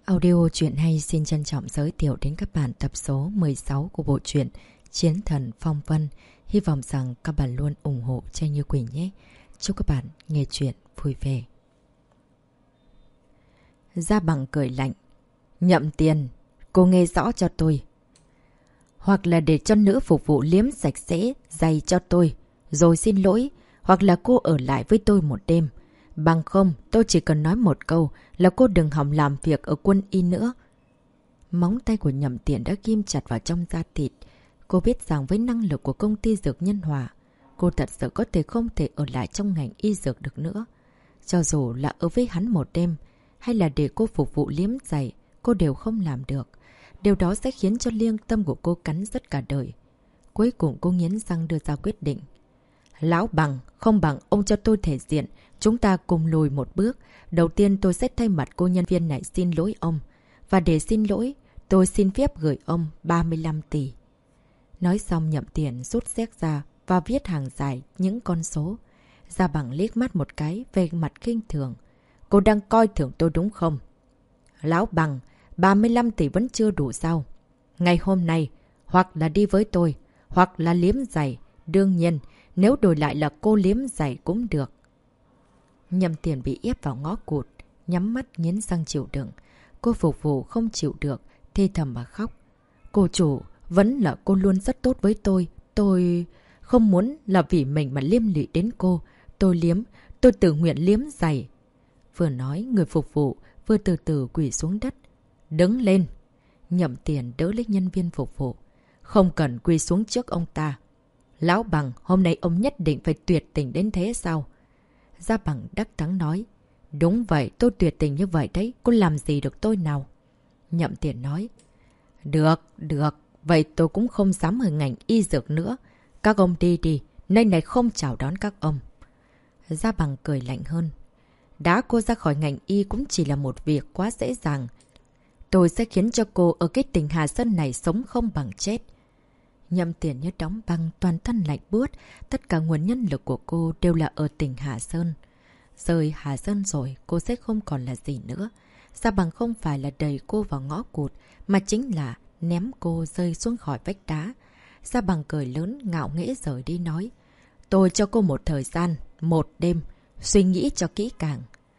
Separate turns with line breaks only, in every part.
Audio truyện hay xin trân trọng giới thiệu đến các bạn tập số 16 của bộ truyện Chiến thần Phong Vân. Hy vọng rằng các bạn luôn ủng hộ cho Như Quỳnh nhé. Chúc các bạn nghe truyện vui vẻ. Gia Bằng cười lạnh. Nhậm Tiền, cô nghe rõ cho tôi. Hoặc là để cho nữ phục vụ liếm sạch sẽ, giày cho tôi, rồi xin lỗi. Hoặc là cô ở lại với tôi một đêm. Bằng không, tôi chỉ cần nói một câu là cô đừng hòng làm việc ở quân y nữa. Móng tay của Nhậm Tiền đã ghim chặt vào trong da thịt. Cô biết rằng với năng lực của công ty dược Nhân Hòa, cô thật sự có thể không thể ở lại trong ngành y dược được nữa. Cho dù là ở với hắn một đêm, hay là để cô phục vụ liếm giày, cô đều không làm được. Điều đó sẽ khiến cho lương tâm của cô cắn rứt cả đời. Cuối cùng cô nghiến răng đưa ra quyết định. Lão Bằng, không bằng ông cho tôi thể diện, chúng ta cùng lùi một bước. Đầu tiên tôi sẽ thay mặt cô nhân viên này xin lỗi ông. Và để xin lỗi, tôi xin phép gửi ông 35 tỷ. Nói xong Nhậm Tiền rút séc ra và viết hàng dài những con số. Gia Bằng liếc mắt một cái về mặt khinh thường. Cô đang coi thường tôi đúng không? Lão Bằng, 35 tỷ vẫn chưa đủ sao? Ngày hôm nay, hoặc là đi với tôi, hoặc là liếm giày. Đương nhiên, nếu đổi lại là cô liếm giày cũng được. Nhậm Tiền bị ép vào ngõ cụt, nhắm mắt nghiến răng chịu đựng. Cô phục vụ không chịu được, thê thầm mà khóc. Cô chủ, vẫn là cô luôn rất tốt với tôi không muốn là vì mình mà liêm lị đến cô. Tôi tự nguyện liếm giày. Vừa nói, người phục vụ vừa từ từ quỳ xuống đất. Đứng lên. Nhậm Tiền đỡ lấy nhân viên phục vụ. Không cần quỳ xuống trước ông ta. Lão Bằng, hôm nay ông nhất định phải tuyệt tình đến thế sao? Gia Bằng đắc thắng nói. Đúng vậy, tôi tuyệt tình như vậy đấy. Cô làm gì được tôi nào? Nhậm Tiền nói. Được. Vậy tôi cũng không dám ở ngành y dược nữa. Các ông đi đi. Nơi này không chào đón các ông. Gia Bằng cười lạnh hơn. Đá cô ra khỏi ngành y cũng chỉ là một việc quá dễ dàng. Tôi sẽ khiến cho cô ở cái tỉnh Hà Sơn này sống không bằng chết. Nhậm Tiền như đóng băng, toàn thân lạnh buốt. Tất cả nguồn nhân lực của cô đều là ở tỉnh Hà Sơn. Rời Hà Sơn rồi, cô sẽ không còn là gì nữa. Gia Bằng không phải là đẩy cô vào ngõ cụt, mà chính là ném cô rơi xuống khỏi vách đá. Gia Bằng cười lớn, ngạo nghễ rời đi nói. Tôi cho cô một thời gian, một đêm, suy nghĩ cho kỹ càng.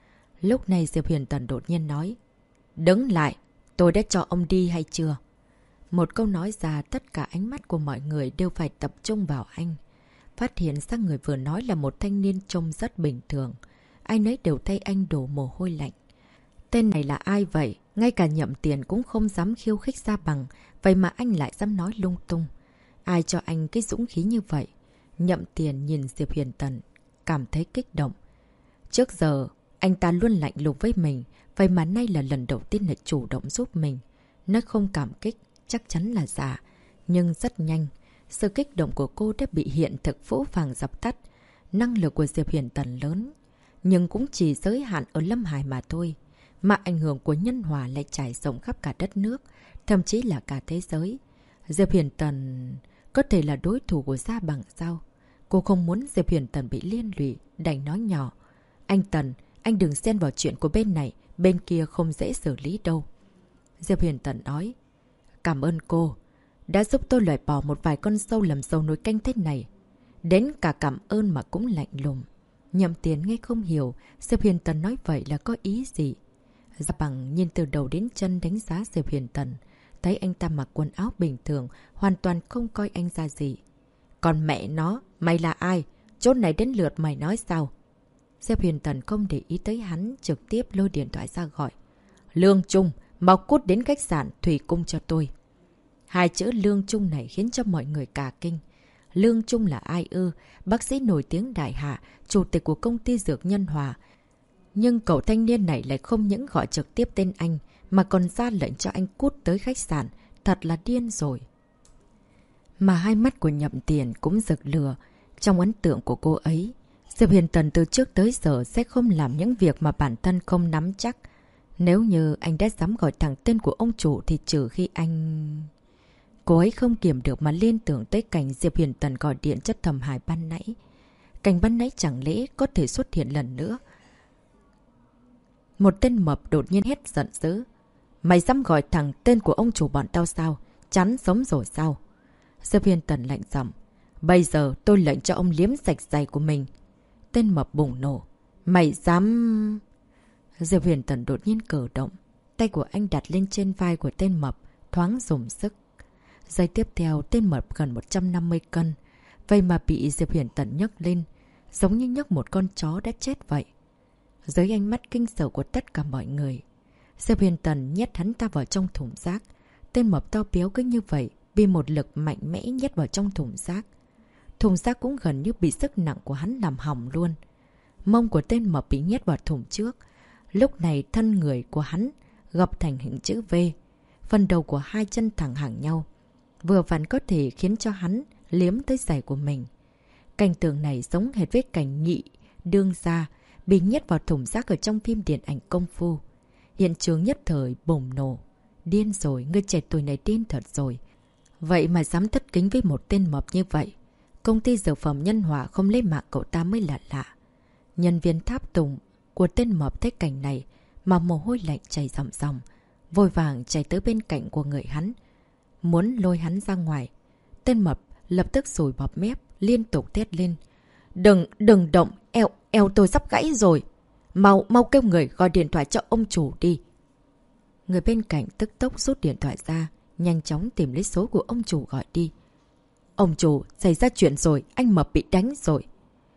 Lúc này Diệp Huyền Tần đột nhiên nói. Đứng lại, tôi đã cho ông đi hay chưa? Một câu nói ra, tất cả ánh mắt của mọi người đều phải tập trung vào anh. Phát hiện ra người vừa nói là một thanh niên trông rất bình thường. Ai nấy đều thay anh đổ mồ hôi lạnh. Tên này là ai vậy? Ngay cả Nhậm Tiền cũng không dám khiêu khích Gia Bằng. Vậy mà anh lại dám nói lung tung. Ai cho anh cái dũng khí như vậy? Nhậm Tiền nhìn Diệp Huyền Tần, cảm thấy kích động. Trước giờ, anh ta luôn lạnh lùng với mình. Vậy mà nay là lần đầu tiên lại chủ động giúp mình. Nói không cảm kích, chắc chắn là giả. Nhưng rất nhanh, sự kích động của cô đã bị hiện thực phũ phàng dập tắt. Năng lực của Diệp Huyền Tần lớn, nhưng cũng chỉ giới hạn ở Lâm Hải mà thôi. Mà ảnh hưởng của Nhân Hòa lại trải rộng khắp cả đất nước, thậm chí là cả thế giới. Diệp Huyền Tần có thể là đối thủ của Gia Bằng sao? Cô không muốn Diệp Huyền Tần bị liên lụy, đành nói nhỏ. Anh Tần, anh đừng xen vào chuyện của bên này, bên kia không dễ xử lý đâu. Diệp Huyền Tần nói. Cảm ơn cô, đã giúp tôi loại bỏ một vài con sâu làm sâu nồi canh thế này. Đến cả cảm ơn mà cũng lạnh lùng. Nhậm Tiền nghe không hiểu, Diệp Huyền Tần nói vậy là có ý gì. Gia Bằng nhìn từ đầu đến chân đánh giá Diệp Huyền Tần. Thấy anh ta mặc quần áo bình thường, hoàn toàn không coi anh ra gì. Còn mẹ nó, mày là ai? Chốt này đến lượt mày nói sao? Diệp Huyền Tần không để ý tới hắn, trực tiếp lôi điện thoại ra gọi. Lương Trung, mau cút đến khách sạn Thủy Cung cho tôi. Hai chữ Lương Trung này khiến cho mọi người cả kinh. Lương Trung là ai ư? Bác sĩ nổi tiếng đại hạ, chủ tịch của công ty dược Nhân Hòa. Nhưng cậu thanh niên này lại không những gọi trực tiếp tên anh, mà còn ra lệnh cho anh cút tới khách sạn. Thật là điên rồi. Mà hai mắt của Nhậm Tiền cũng rực lửa. Trong ấn tượng của cô ấy, Diệp Huyền Tần từ trước tới giờ sẽ không làm những việc mà bản thân không nắm chắc. Nếu như anh đã dám gọi thẳng tên của ông chủ thì trừ khi anh... Cô ấy không kiềm được mà liên tưởng tới cảnh Diệp Huyền Tần gọi điện cho Thẩm Hải ban nãy. Cảnh ban nãy chẳng lẽ có thể xuất hiện lần nữa. Một tên mập đột nhiên hét giận dữ. Mày dám gọi thẳng tên của ông chủ bọn tao sao? Chán sống rồi sao? Diệp Huyền Tần lạnh giọng. Bây giờ tôi lệnh cho ông liếm sạch giày của mình. Tên mập bùng nổ. Mày dám... Diệp Huyền Tần đột nhiên cử động. Tay của anh đặt lên trên vai của tên mập, thoáng dùng sức. Giây tiếp theo, tên mập gần 150 cân. Vậy mà bị Diệp Huyền Tần nhấc lên, giống như nhấc một con chó đã chết vậy. Dưới ánh mắt kinh sợ của tất cả mọi người, Diệp Huyền Tần nhét hắn ta vào trong thùng rác. Tên mập to béo cứ như vậy, bị một lực mạnh mẽ nhét vào trong thùng rác. Thùng rác cũng gần như bị sức nặng của hắn làm hỏng luôn. Mông của tên mập bị nhét vào thùng trước. Lúc này thân người của hắn gập thành hình chữ V. Phần đầu của hai chân thẳng hàng nhau, vừa vặn có thể khiến cho hắn liếm tới giày của mình. Cảnh tượng này giống hệt với cảnh Nhị đương gia bị nhét vào thùng rác ở trong phim điện ảnh Công Phu. Hiện trường nhất thời bùng nổ. Điên rồi, người trẻ tuổi này điên thật rồi. Vậy mà dám thất kính với một tên mập như vậy. Công ty dược phẩm Nhân Hòa không lấy mạng cậu ta mới là lạ. Nhân viên tháp tùng của tên mập thấy cảnh này mà mồ hôi lạnh chảy ròng ròng, vội vàng chạy tới bên cạnh của người hắn, muốn lôi hắn ra ngoài. Tên mập lập tức sùi bọt mép, liên tục thét lên. Đừng động, eo tôi sắp gãy rồi. Mau kêu người gọi điện thoại cho ông chủ đi. Người bên cạnh tức tốc rút điện thoại ra, nhanh chóng tìm lấy số của ông chủ gọi đi. Ông chủ, xảy ra chuyện rồi, anh mập bị đánh rồi.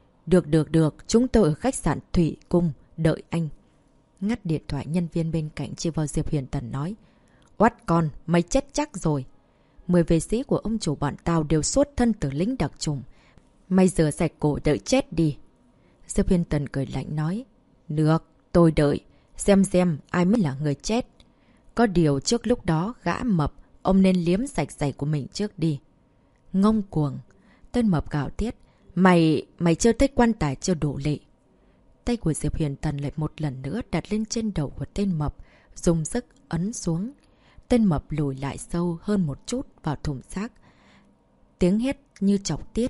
Được, chúng tôi ở khách sạn Thủy Cung, đợi anh. Ngắt điện thoại, nhân viên bên cạnh chỉ vào Diệp Huyền Tần nói. Oát con, mày chết chắc rồi. 10 vệ sĩ của ông chủ bọn tao đều xuất thân từ lính đặc trùng. Mày rửa sạch cổ đợi chết đi. Diệp Huyền Tần cười lạnh nói. Được, tôi đợi. Xem ai mới là người chết. Có điều trước lúc đó gã mập, ông nên liếm sạch giày của mình trước đi. Ngông cuồng. Tên mập gào tiết. Mày chưa thấy quan tài chưa đủ lệ. Tay của Diệp Huyền Tần lại một lần nữa đặt lên trên đầu của tên mập, dùng sức ấn xuống. Tên mập lùi lại sâu hơn một chút vào thùng rác. Tiếng hét như chọc tiết.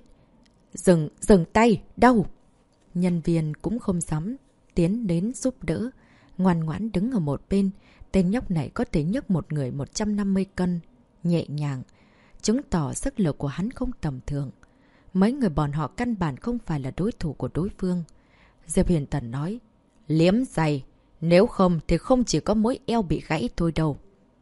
Dừng tay, đau! Nhân viên cũng không dám tiến đến giúp đỡ, ngoan ngoãn đứng ở một bên. Tên nhóc này có thể nhấc một người 150 cân, nhẹ nhàng, chứng tỏ sức lực của hắn không tầm thường. Mấy người bọn họ căn bản không phải là đối thủ của đối phương. Diệp Huyền Tần nói, liếm giày, nếu không thì không chỉ có mỗi eo bị gãy thôi đâu.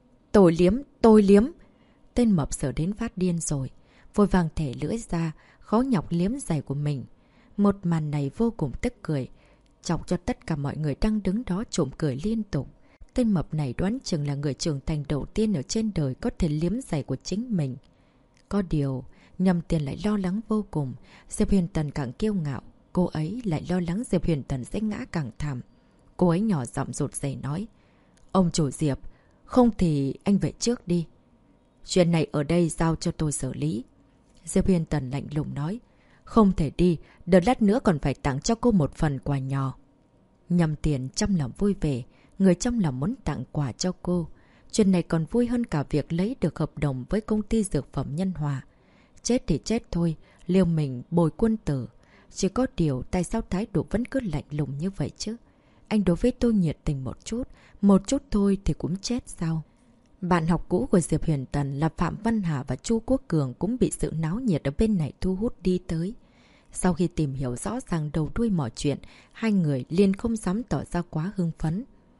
Tôi liếm. Tên mập sợ đến phát điên rồi, vội vàng thẻ lưỡi ra, khó nhọc liếm giày của mình. Một màn này vô cùng tức cười, chọc cho tất cả mọi người đang đứng đó trộm cười liên tục. Tên mập này đoán chừng là người trưởng thành đầu tiên ở trên đời có thể liếm giày của chính mình. Có điều, Nhâm Tiền lại lo lắng vô cùng. Diệp Huyền Tần càng kiêu ngạo, cô ấy lại lo lắng Diệp Huyền Tần sẽ ngã càng thảm. Cô ấy nhỏ giọng rụt rè nói. Ông chủ Diệp, không thì anh về trước đi. Chuyện này ở đây giao cho tôi xử lý. Diệp Huyền Tần lạnh lùng nói. Không thể đi, đợt lát nữa còn phải tặng cho cô một phần quà nhỏ. Nhâm Tiền trong lòng vui vẻ, người trong lòng muốn tặng quà cho cô. Chuyện này còn vui hơn cả việc lấy được hợp đồng với công ty dược phẩm Nhân Hòa. Chết thì chết thôi, liều mình bồi quân tử. Chỉ có điều tại sao thái độ vẫn cứ lạnh lùng như vậy chứ? Anh đối với tôi nhiệt tình một chút thôi thì cũng chết sao? Bạn học cũ của Diệp Huyền Tần là Phạm Văn Hà và Chu Quốc Cường cũng bị sự náo nhiệt ở bên này thu hút đi tới. Sau khi tìm hiểu rõ ràng đầu đuôi mọi chuyện, hai người liền không dám tỏ ra quá hưng phấn.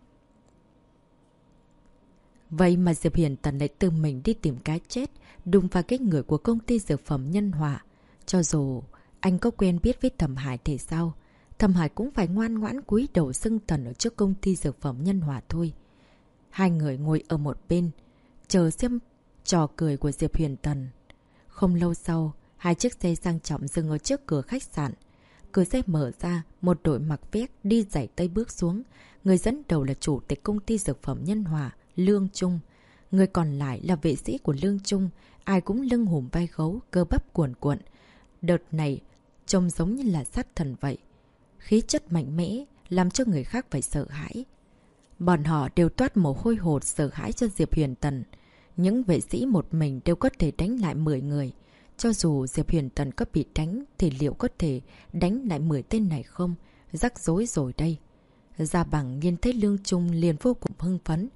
Vậy mà Diệp Huyền Tần lại tự mình đi tìm cái chết, đụng vào cái người của công ty dược phẩm Nhân Hòa. Cho dù anh có quen biết với Thẩm Hải thì sao? Thẩm Hải cũng phải ngoan ngoãn cúi đầu xưng thần ở trước công ty dược phẩm Nhân Hòa thôi. Hai người ngồi ở một bên, chờ xem trò cười của Diệp Huyền Tần. Không lâu sau, hai chiếc xe sang trọng dừng ở trước cửa khách sạn. Cửa xe mở ra, một đội mặc vest đi giày tây bước xuống. Người dẫn đầu là chủ tịch công ty dược phẩm Nhân Hòa, Lương Trung. Người còn lại là vệ sĩ của Lương Trung, ai cũng lưng hùm vai gấu, cơ bắp cuồn cuộn. Đợt này, trông giống như là sát thần vậy. Khí chất mạnh mẽ, làm cho người khác phải sợ hãi. Bọn họ đều toát mồ hôi hột sợ hãi cho Diệp Huyền Tần. Những vệ sĩ một mình đều có thể đánh lại 10 người. Cho dù Diệp Huyền Tần có bị đánh thì liệu có thể đánh lại 10 tên này không? Rắc rối rồi đây. Gia Bằng nhìn thấy Lương Trung liền vô cùng hưng phấn.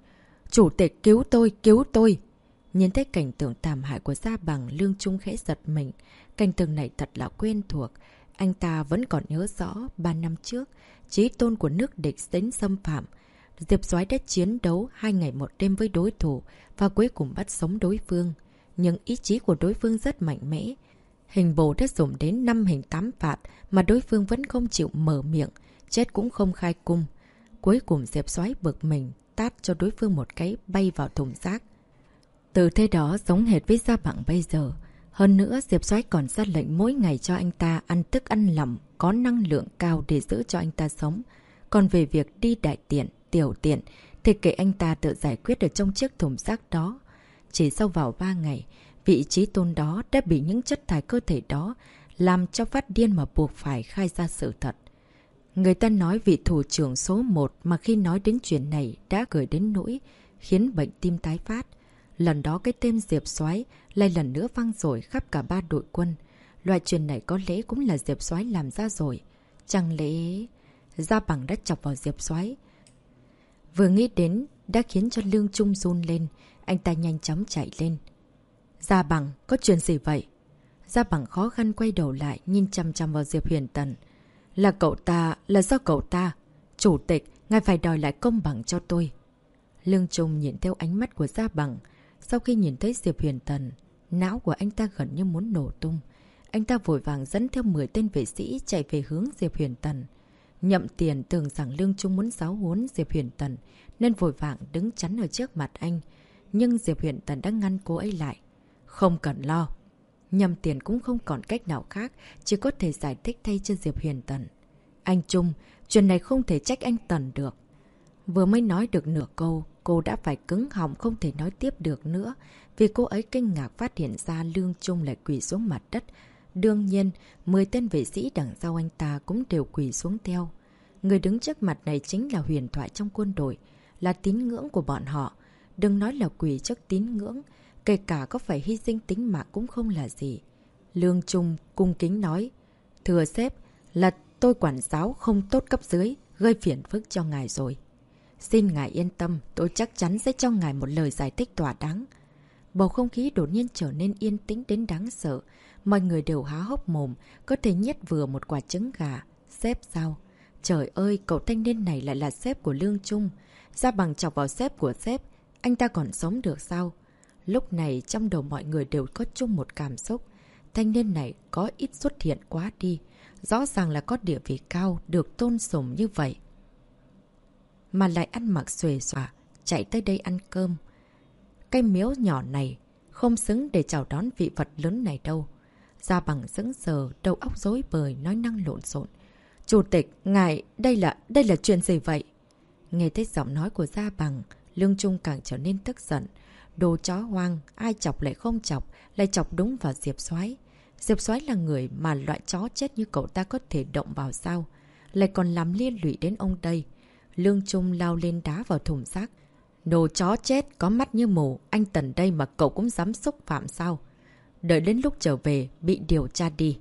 Chủ tịch cứu tôi, cứu tôi! Nhìn thấy cảnh tượng thảm hại của Gia Bằng, Lương Trung khẽ giật mình. Cảnh tượng này thật là quen thuộc. Anh ta vẫn còn nhớ rõ 3 năm trước, chí tôn của nước địch đến xâm phạm. Diệp Soái đã chiến đấu 2 ngày 1 đêm với đối thủ và cuối cùng bắt sống đối phương. Nhưng ý chí của đối phương rất mạnh mẽ. Hình bồ đã dùng đến 5 hình 8 phạt mà đối phương vẫn không chịu mở miệng, chết cũng không khai cung. Cuối cùng Diệp Soái bực mình, tát cho đối phương một cái bay vào thùng rác. Từ thế đó giống hệt với Gia Bằng bây giờ. Hơn nữa Diệp Soái còn ra lệnh mỗi ngày cho anh ta ăn thức ăn lỏng có năng lượng cao để giữ cho anh ta sống. Còn về việc đi đại tiện, tiểu tiện thì kệ anh ta tự giải quyết ở trong chiếc thùng rác đó. Chỉ sau vào 3 ngày, vị trí tôn đó đã bị những chất thải cơ thể đó làm cho phát điên mà buộc phải khai ra sự thật. Người ta nói vị thủ trưởng số 1 mà khi nói đến chuyện này đã cười đến nỗi khiến bệnh tim tái phát. Lần đó cái tên Diệp Soái lại lần nữa vang dội khắp cả 3 đội quân. Loại chuyện này có lẽ cũng là Diệp Soái làm ra rồi. Chẳng lẽ Gia Bằng đã chọc vào Diệp Soái? Vừa nghĩ đến đã khiến cho Lương Trung run lên. Anh ta nhanh chóng chạy lên. Gia Bằng, có chuyện gì vậy? Gia Bằng khó khăn quay đầu lại, nhìn chăm chăm vào Diệp Huyền Tần. Là cậu ta, là do cậu ta. Chủ tịch, ngài phải đòi lại công bằng cho tôi. Lương Trung nhìn theo ánh mắt của Gia Bằng. Sau khi nhìn thấy Diệp Huyền Tần, não của anh ta gần như muốn nổ tung. Anh ta vội vàng dẫn theo 10 tên vệ sĩ chạy về hướng Diệp Huyền Tần. Nhậm Tiền tưởng rằng Lương Trung muốn giáo huấn Diệp Huyền Tần, nên vội vàng đứng chắn ở trước mặt anh. Nhưng Diệp Huyền Tần đã ngăn cô ấy lại. Không cần lo. Nhậm Tiền cũng không còn cách nào khác, chỉ có thể giải thích thay cho Diệp Huyền Tần. Anh Trung, chuyện này không thể trách anh Tần được. Vừa mới nói được nửa câu, cô đã phải cứng họng không thể nói tiếp được nữa, vì cô ấy kinh ngạc phát hiện ra Lương Trung lại quỳ xuống mặt đất. Đương nhiên, 10 tên vệ sĩ đằng sau anh ta cũng đều quỳ xuống theo. Người đứng trước mặt này chính là huyền thoại trong quân đội, là tín ngưỡng của bọn họ. Đừng nói là quỳ trước tín ngưỡng, kể cả có phải hy sinh tính mạng cũng không là gì. Lương Trung cung kính nói, thưa sếp, là tôi quản giáo không tốt cấp dưới, gây phiền phức cho ngài rồi. Xin ngài yên tâm, tôi chắc chắn sẽ cho ngài một lời giải thích thỏa đáng. Bầu không khí đột nhiên trở nên yên tĩnh đến đáng sợ. Mọi người đều há hốc mồm, có thể nhét vừa một quả trứng gà. Sếp sao? Trời ơi, cậu thanh niên này lại là sếp của Lương Trung. Gia Bằng chọc vào sếp của sếp, anh ta còn sống được sao? Lúc này trong đầu mọi người đều có chung một cảm xúc. Thanh niên này có ít xuất hiện quá đi. Rõ ràng là có địa vị cao, được tôn sùng như vậy. Mà lại ăn mặc xuề xòa, chạy tới đây ăn cơm. Cái miếu nhỏ này không xứng để chào đón vị vật lớn này đâu. Gia Bằng sững sờ, đầu óc rối bời, nói năng lộn xộn. Chủ tịch, ngài, đây là chuyện gì vậy? Nghe thấy giọng nói của Gia Bằng, Lương Trung càng trở nên tức giận. Đồ chó hoang, ai chọc lại không chọc, lại chọc đúng vào Diệp Soái. Diệp Soái là người mà loại chó chết như cậu ta có thể động vào sao? Lại còn làm liên lụy đến ông đây. Lương Trung lao lên đá vào thùng rác. Đồ chó chết, có mắt như mù, anh Tần đây mà cậu cũng dám xúc phạm sao? Đợi đến lúc trở về, bị điều tra đi.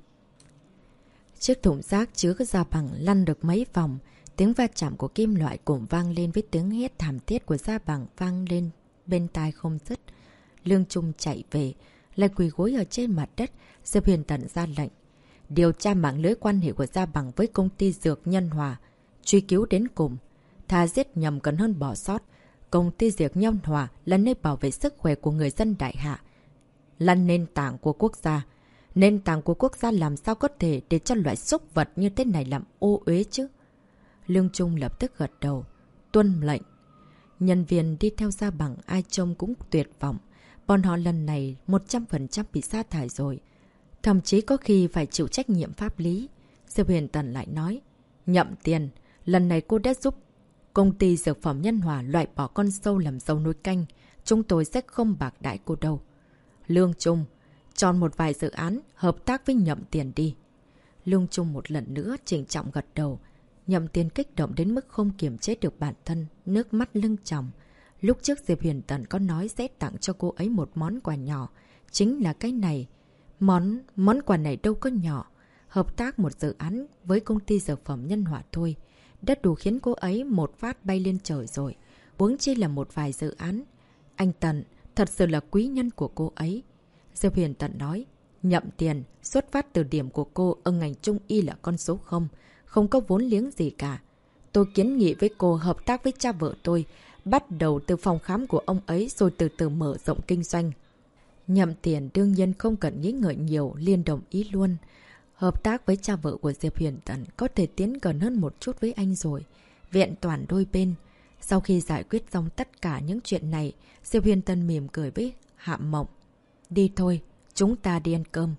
Chiếc thùng rác chứa Gia Bằng lăn được mấy vòng. Tiếng va chạm của kim loại cùng vang lên với tiếng hét thảm thiết của Gia Bằng vang lên bên tai không dứt. Lương Trung chạy về, lại quỳ gối ở trên mặt đất. Diệp Huyền Tần ra lệnh. Điều tra mạng lưới quan hệ của Gia Bằng với công ty dược Nhân Hòa. Truy cứu đến cùng. Thà giết nhầm còn hơn bỏ sót. Công ty dược Nhân Hòa là nơi bảo vệ sức khỏe của người dân đại hạ. Là nền tảng của quốc gia. Nền tảng của quốc gia làm sao có thể để cho loại súc vật như thế này làm ô uế chứ? Lương Trung lập tức gật đầu. Tuân lệnh. Nhân viên đi theo Gia Bằng ai trông cũng tuyệt vọng. Bọn họ lần này 100% bị sa thải rồi. Thậm chí có khi phải chịu trách nhiệm pháp lý. Diệp Huyền Tần lại nói. Nhậm Tiền, lần này cô đã giúp công ty dược phẩm Nhân Hòa loại bỏ con sâu làm dầu nồi canh. Chúng tôi sẽ không bạc đãi cô đâu. Lương Trung, chọn một vài dự án hợp tác với Nhậm Tiền đi. Lương Trung một lần nữa trịnh trọng gật đầu. Nhậm Tiền kích động đến mức không kiềm chế được bản thân, nước mắt lưng tròng. Lúc trước Diệp Huyền Tần có nói sẽ tặng cho cô ấy một món quà nhỏ. Chính là cái này. Món quà này đâu có nhỏ. Hợp tác một dự án với công ty dược phẩm Nhân Hòa thôi. Đã đủ khiến cô ấy một phát bay lên trời rồi. huống chi là một vài dự án. Anh Tần, thật sự là quý nhân của cô ấy. Diệp Huyền Tần nói, Nhậm Tiền, xuất phát từ điểm của cô ở ngành trung y là con số 0, không có vốn liếng gì cả. Tôi kiến nghị với cô hợp tác với cha vợ tôi, bắt đầu từ phòng khám của ông ấy rồi từ từ mở rộng kinh doanh. Nhậm Tiền đương nhiên không cần nghĩ ngợi nhiều, liền đồng ý luôn. Hợp tác với cha vợ của Diệp Huyền Tần có thể tiến gần hơn một chút với anh rồi. Vẹn toàn đôi bên. Sau khi giải quyết xong tất cả những chuyện này, Diệp Huyền Tần mỉm cười với Hạ Mộng. Đi thôi, chúng ta đi ăn cơm.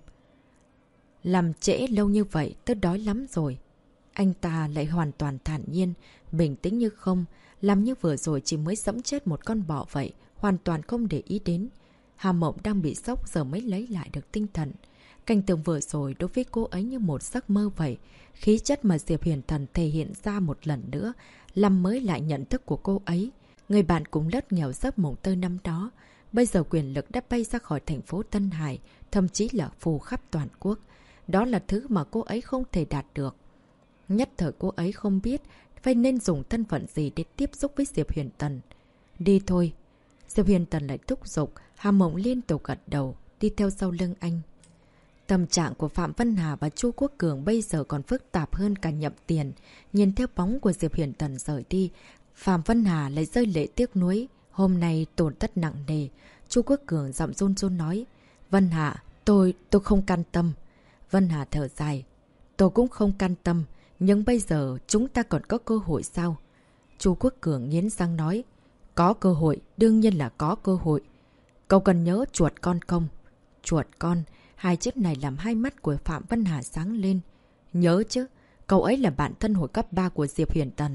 Làm trễ lâu như vậy, tớ đói lắm rồi. Anh ta lại hoàn toàn thản nhiên, bình tĩnh như không, làm như vừa rồi chỉ mới giẫm chết một con bọ vậy, hoàn toàn không để ý đến. Hà Mộng đang bị sốc giờ mới lấy lại được tinh thần. Cảnh tượng vừa rồi đối với cô ấy như một giấc mơ vậy. Khí chất mà Diệp Huyền Tần thể hiện ra một lần nữa, làm mới lại nhận thức của cô ấy. Người bạn cũng lất nghèo giấc mộng tơ năm đó. Bây giờ quyền lực đã bay ra khỏi thành phố Tân Hải, thậm chí là phù khắp toàn quốc. Đó là thứ mà cô ấy không thể đạt được. Nhất thời cô ấy không biết phải nên dùng thân phận gì để tiếp xúc với Diệp Huyền Tần. Đi thôi. Diệp Huyền Tần lại thúc giục, Hà Mộng liên tục gật đầu, đi theo sau lưng anh. Tâm trạng của Phạm Vân Hà và Chu Quốc Cường bây giờ còn phức tạp hơn cả Nhậm Tiền. Nhìn theo bóng của Diệp Huyền Tần rời đi, Phạm Vân Hà lại rơi lệ tiếc nuối. Hôm nay tổn thất nặng nề. Chu Quốc Cường giọng run run nói. Vân Hà, tôi không can tâm. Vân Hà thở dài. Tôi cũng không can tâm. Nhưng bây giờ chúng ta còn có cơ hội sao? Chu Quốc Cường nghiến răng nói. Có cơ hội, đương nhiên là có cơ hội. Cậu cần nhớ chuột con không? Chuột con, hai chữ này làm hai mắt của Phạm Vân Hà sáng lên. Nhớ chứ, cậu ấy là bạn thân hồi cấp 3 của Diệp Huyền Tần.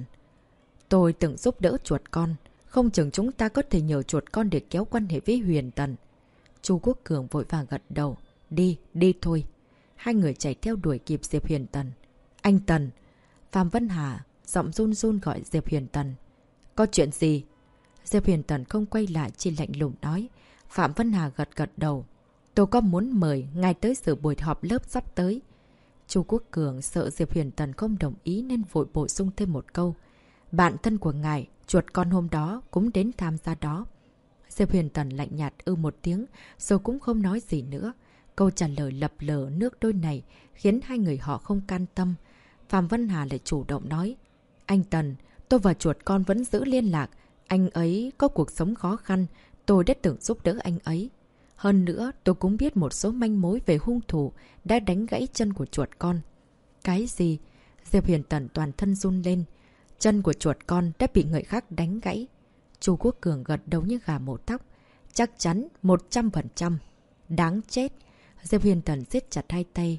Tôi từng giúp đỡ chuột con. Không chừng chúng ta có thể nhờ chuột con để kéo quan hệ với Huyền Tần. Chu Quốc Cường vội vàng gật đầu. Đi thôi. Hai người chạy theo đuổi kịp Diệp Huyền Tần. Anh Tần. Phạm Vân Hà giọng run run gọi Diệp Huyền Tần. Có chuyện gì? Diệp Huyền Tần không quay lại, chỉ lạnh lùng nói. Phạm Vân Hà gật đầu. Tôi có muốn mời ngài tới sự buổi họp lớp sắp tới. Chu Quốc Cường sợ Diệp Huyền Tần không đồng ý nên vội bổ sung thêm một câu. Bạn thân của ngài, chuột con hôm đó cũng đến tham gia đó. Diệp Huyền Tần lạnh nhạt một tiếng, rồi cũng không nói gì nữa. Câu trả lời lập lờ nước đôi này khiến hai người họ không can tâm. Phạm Vân Hà lại chủ động nói. Anh Tần, tôi và chuột con vẫn giữ liên lạc. Anh ấy có cuộc sống khó khăn, tôi đã từng giúp đỡ anh ấy. Hơn nữa, tôi cũng biết một số manh mối về hung thủ đã đánh gãy chân của chuột con. Cái gì? Diệp Huyền Tần toàn thân run lên. Chân của chuột con đã bị người khác đánh gãy. Chu Quốc Cường gật đầu như gà mổ tóc. Chắc chắn 100%. Đáng chết. Diệp Huyền Tần siết chặt hai tay.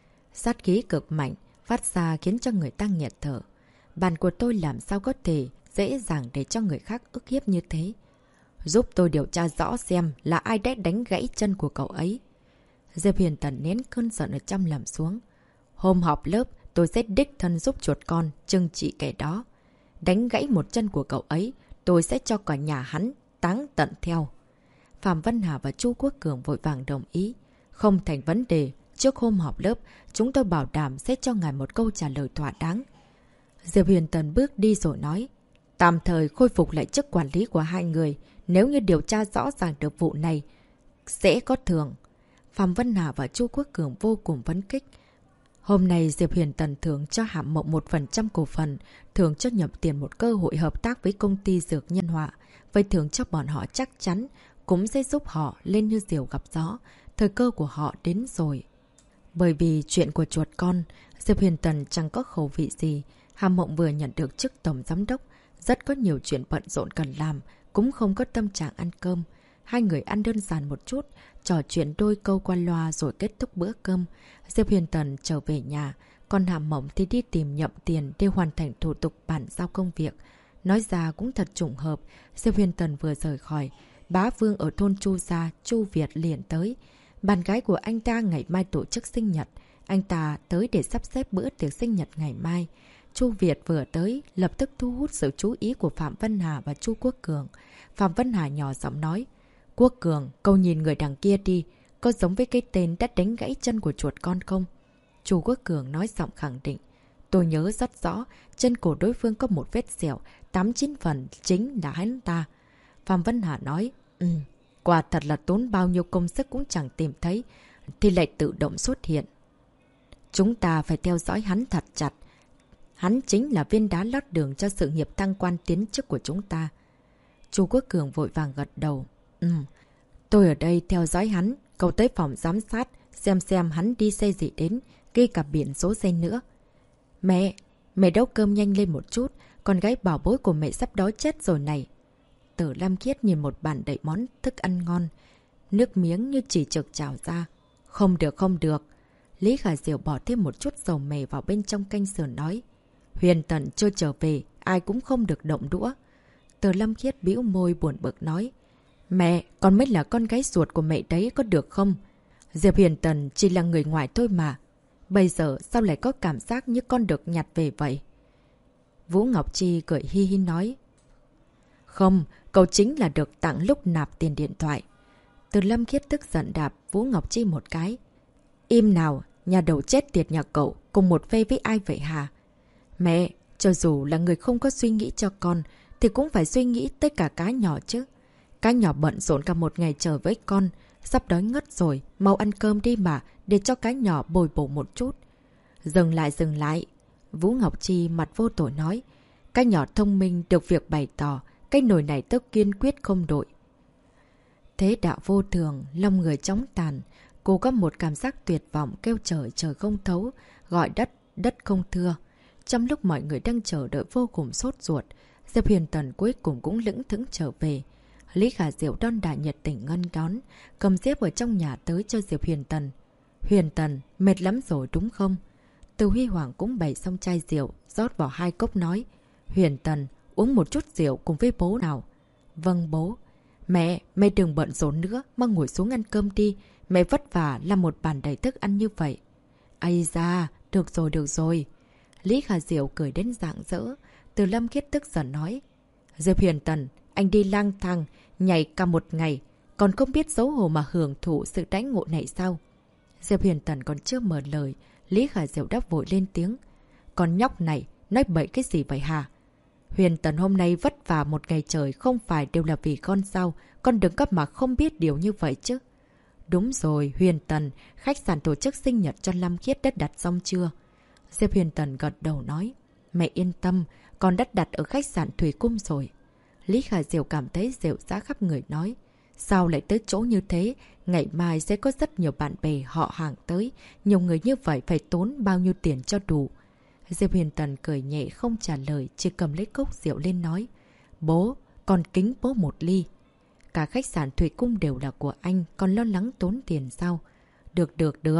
Sát khí cực mạnh, phát ra khiến cho người ta nghẹt thở. Bạn của tôi làm sao có thể dễ dàng để cho người khác ức hiếp như thế? Giúp tôi điều tra rõ xem là ai đã đánh gãy chân của cậu ấy. Diệp Huyền Tần nén cơn giận ở trong làm xuống. Hôm họp lớp, tôi sẽ đích thân giúp chuột con trừng trị kẻ đó. Đánh gãy một chân của cậu ấy, tôi sẽ cho cả nhà hắn táng tận theo. Phạm Vân Hà và Chu Quốc Cường vội vàng đồng ý. Không thành vấn đề, trước hôm họp lớp, chúng tôi bảo đảm sẽ cho ngài một câu trả lời thỏa đáng. Diệp Huyền Tần bước đi rồi nói. Tạm thời khôi phục lại chức quản lý của hai người. Nếu như điều tra rõ ràng được vụ này, sẽ có thưởng. Phạm Vân Hà và Chu Quốc Cường vô cùng phấn khích. Hôm nay Diệp Huyền Tần thưởng cho Hạ Mộng 1% cổ phần, thưởng cho Nhậm Tiền một cơ hội hợp tác với công ty dược nhân họa. Vậy thưởng cho bọn họ chắc chắn cũng sẽ giúp họ lên như diều gặp gió. Thời cơ của họ đến rồi. Bởi vì chuyện của chuột con, Diệp Huyền Tần chẳng có khẩu vị gì. Hạ Mộng vừa nhận được chức tổng giám đốc, rất có nhiều chuyện bận rộn cần làm, cũng không có tâm trạng ăn cơm. Hai người ăn đơn giản một chút, trò chuyện đôi câu qua loa rồi kết thúc bữa cơm. Diệp Huyền Tần trở về nhà, còn Hạ Mộng thì đi tìm Nhậm Tiền để hoàn thành thủ tục bàn giao công việc. Nói ra cũng thật trùng hợp, Diệp Huyền Tần vừa rời khỏi, bá Vương ở thôn Chu Gia, Chu Việt liền tới. Bạn gái của anh ta ngày mai tổ chức sinh nhật, anh ta tới để sắp xếp bữa tiệc sinh nhật ngày mai. Chu Việt vừa tới, lập tức thu hút sự chú ý của Phạm Vân Hà và Chu Quốc Cường. Phạm Vân Hà nhỏ giọng nói, Quốc Cường, cậu nhìn người đằng kia đi, có giống với cái tên đã đánh gãy chân của chuột con không? Chu Quốc Cường nói giọng khẳng định, tôi nhớ rất rõ, chân của đối phương có một vết sẹo, 89 phần chính là hắn ta. Phạm Vân Hà nói, quả thật là tốn bao nhiêu công sức cũng chẳng tìm thấy, thì lại tự động xuất hiện. Chúng ta phải theo dõi hắn thật chặt. Hắn chính là viên đá lót đường cho sự nghiệp thăng quan tiến chức của chúng ta. Chu Quốc Cường vội vàng gật đầu. Tôi ở đây theo dõi hắn, cậu tới phòng giám sát, xem hắn đi xe gì đến, ghi cả biển số xe nữa. Mẹ nấu cơm nhanh lên một chút, con gái bảo bối của mẹ sắp đói chết rồi này. Tử Lam Khiết nhìn một bàn đầy món thức ăn ngon, nước miếng như chỉ trực trào ra. Không được. Lý Khả Diệu bỏ thêm một chút dầu mè vào bên trong canh sườn nói. Huyền Tần chưa trở về, ai cũng không được động đũa. Tử Lam Khiết bĩu môi buồn bực nói. Mẹ, con mới là con gái ruột của mẹ đấy, có được không? Diệp Huyền Tần chỉ là người ngoài thôi mà. Bây giờ sao lại có cảm giác như con được nhặt về vậy? Vũ Ngọc Chi cười hi hi nói. Không, cậu chính là được tặng lúc nạp tiền điện thoại. Từ Lâm Khiết tức giận đạp Vũ Ngọc Chi một cái. Im nào, nhà đầu chết tiệt nhà cậu cùng một phê với ai vậy hả? Mẹ, cho dù là người không có suy nghĩ cho con, thì cũng phải suy nghĩ tới cả cá nhỏ chứ. Cá nhỏ bận rộn cả một ngày chờ với con, sắp đói ngất rồi, mau ăn cơm đi mà, để cho cá nhỏ bồi bổ một chút. Dừng lại. Vũ Ngọc Chi mặt vô tội nói. Cá nhỏ thông minh được việc bày tỏ, cái nồi này tớ kiên quyết không đổi. Thế đạo vô thường, lòng người chóng tàn. Cô có một cảm giác tuyệt vọng kêu trời không thấu, gọi đất không thưa. Trong lúc mọi người đang chờ đợi vô cùng sốt ruột, Diệp Huyền Tần cuối cùng cũng lững thững trở về. Lý Khả Diệu đon đả nhiệt tình ngăn đón, cầm dép ở trong nhà tới cho Diệp Huyền Tần. Huyền Tần, mệt lắm rồi đúng không? Từ Huy Hoàng cũng bày xong chai rượu, rót vào 2 cốc nói. Huyền Tần, uống một chút rượu cùng với bố nào. Vâng bố. Mẹ đừng bận rộn nữa, mau ngồi xuống ăn cơm đi. Mẹ vất vả làm một bàn đầy thức ăn như vậy. Ây da, được rồi. Lý Khả Diệu cười đến rạng rỡ. Từ Lâm Khiết tức giận nói. Diệp Huyền Tần, anh đi lang thang, nhảy cả một ngày, còn không biết xấu hổ mà hưởng thụ sự đãi ngộ này sao? Diệp Huyền Tần còn chưa mở lời, Lý Khả Diệu đáp vội lên tiếng. Con nhóc này, nói bậy cái gì vậy hả? Huyền Tần hôm nay vất vả một ngày trời không phải đều là vì con sao? Con đừng cấp mà không biết điều như vậy chứ. Đúng rồi, Huyền Tần, khách sạn tổ chức sinh nhật cho Lâm Khiết đã đặt xong chưa? Diệp Huyền Tần gật đầu nói. Mẹ yên tâm, con đã đặt ở khách sạn Thủy Cung rồi. Lý Khả Diệu cảm thấy rệu rã khắp người nói. Sao lại tới chỗ như thế? Ngày mai sẽ có rất nhiều bạn bè họ hàng tới. Nhiều người như vậy phải tốn bao nhiêu tiền cho đủ? Diệp Huyền Tần cười nhẹ không trả lời, chỉ cầm lấy cốc rượu lên nói. Bố, con kính bố một ly. Cả khách sạn Thủy Cung đều là của anh, còn lo lắng tốn tiền sao? Được.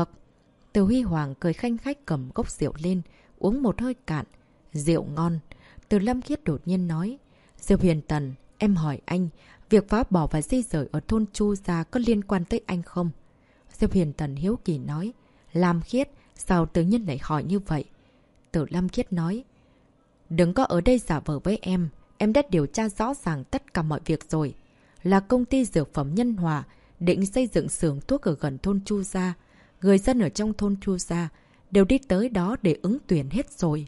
Từ Huy Hoàng cười khanh khách cầm cốc rượu lên, uống một hơi cạn. Rượu ngon. Từ Lâm Khiết đột nhiên nói. Diệp Huyền Tần, em hỏi anh, việc phá bỏ và di rời ở thôn Chu Gia có liên quan tới anh không? Diệp Huyền Tần hiếu kỳ nói. Lam Khiết, sao tự nhiên lại hỏi như vậy? Từ Lam Khiết nói. Đừng có ở đây giả vờ với em đã điều tra rõ ràng tất cả mọi việc rồi. Là công ty dược phẩm Nhân Hòa, định xây dựng xưởng thuốc ở gần thôn Chu Gia. Người dân ở trong thôn Chu Gia đều đi tới đó để ứng tuyển hết rồi.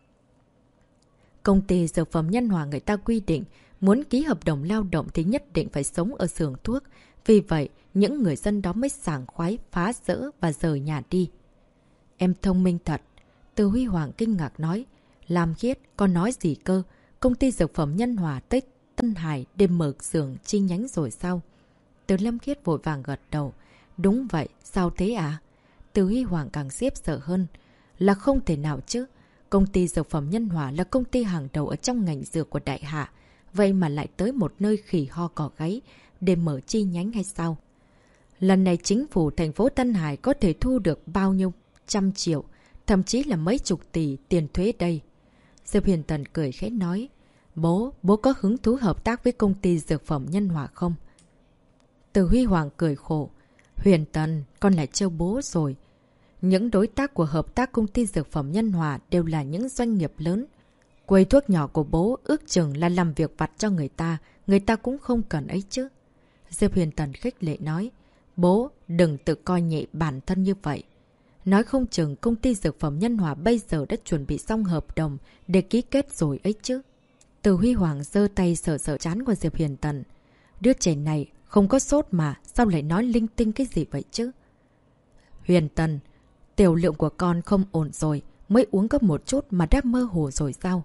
Công ty dược phẩm Nhân Hòa người ta quy định muốn ký hợp đồng lao động thì nhất định phải sống ở xưởng thuốc. Vì vậy, những người dân đó mới sảng khoái phá rỡ và rời nhà đi. Em thông minh thật. Từ Huy Hoàng kinh ngạc nói. Lam Khiết, con nói gì cơ? Công ty dược phẩm Nhân Hòa tới Tân Hải để mở xưởng chi nhánh rồi sao? Từ Lam Khiết vội vàng gật đầu. Đúng vậy, sao thế à? Từ Huy Hoàng càng xiếp sợ hơn. Là không thể nào chứ. Công ty dược phẩm Nhân Hòa là công ty hàng đầu ở trong ngành dược của Đại Hạ. Vậy mà lại tới một nơi khỉ ho cỏ gáy để mở chi nhánh hay sao? Lần này chính phủ thành phố Tân Hải có thể thu được bao nhiêu trăm triệu, thậm chí là mấy chục tỷ tiền thuế đây. Diệp Huyền Tần cười khẽ nói. Bố có hứng thú hợp tác với công ty dược phẩm Nhân Hòa không? Từ Huy Hoàng cười khổ. Huyền Tần, con lại trêu bố rồi. Những đối tác của hợp tác công ty dược phẩm Nhân Hòa đều là những doanh nghiệp lớn. Quầy thuốc nhỏ của bố ước chừng là làm việc vặt cho người ta cũng không cần ấy chứ. Diệp Huyền Tần khích lệ nói. Bố, đừng tự coi nhẹ bản thân như vậy. Nói không chừng công ty dược phẩm Nhân Hòa bây giờ đã chuẩn bị xong hợp đồng để ký kết rồi ấy chứ. Từ Huy Hoàng giơ tay sờ sờ trán của Diệp Huyền Tần. Đứa trẻ này không có sốt mà, sao lại nói linh tinh cái gì vậy chứ? Huyền Tần, tiểu lượng của con không ổn rồi, mới uống có một chút mà đã mơ hồ rồi sao?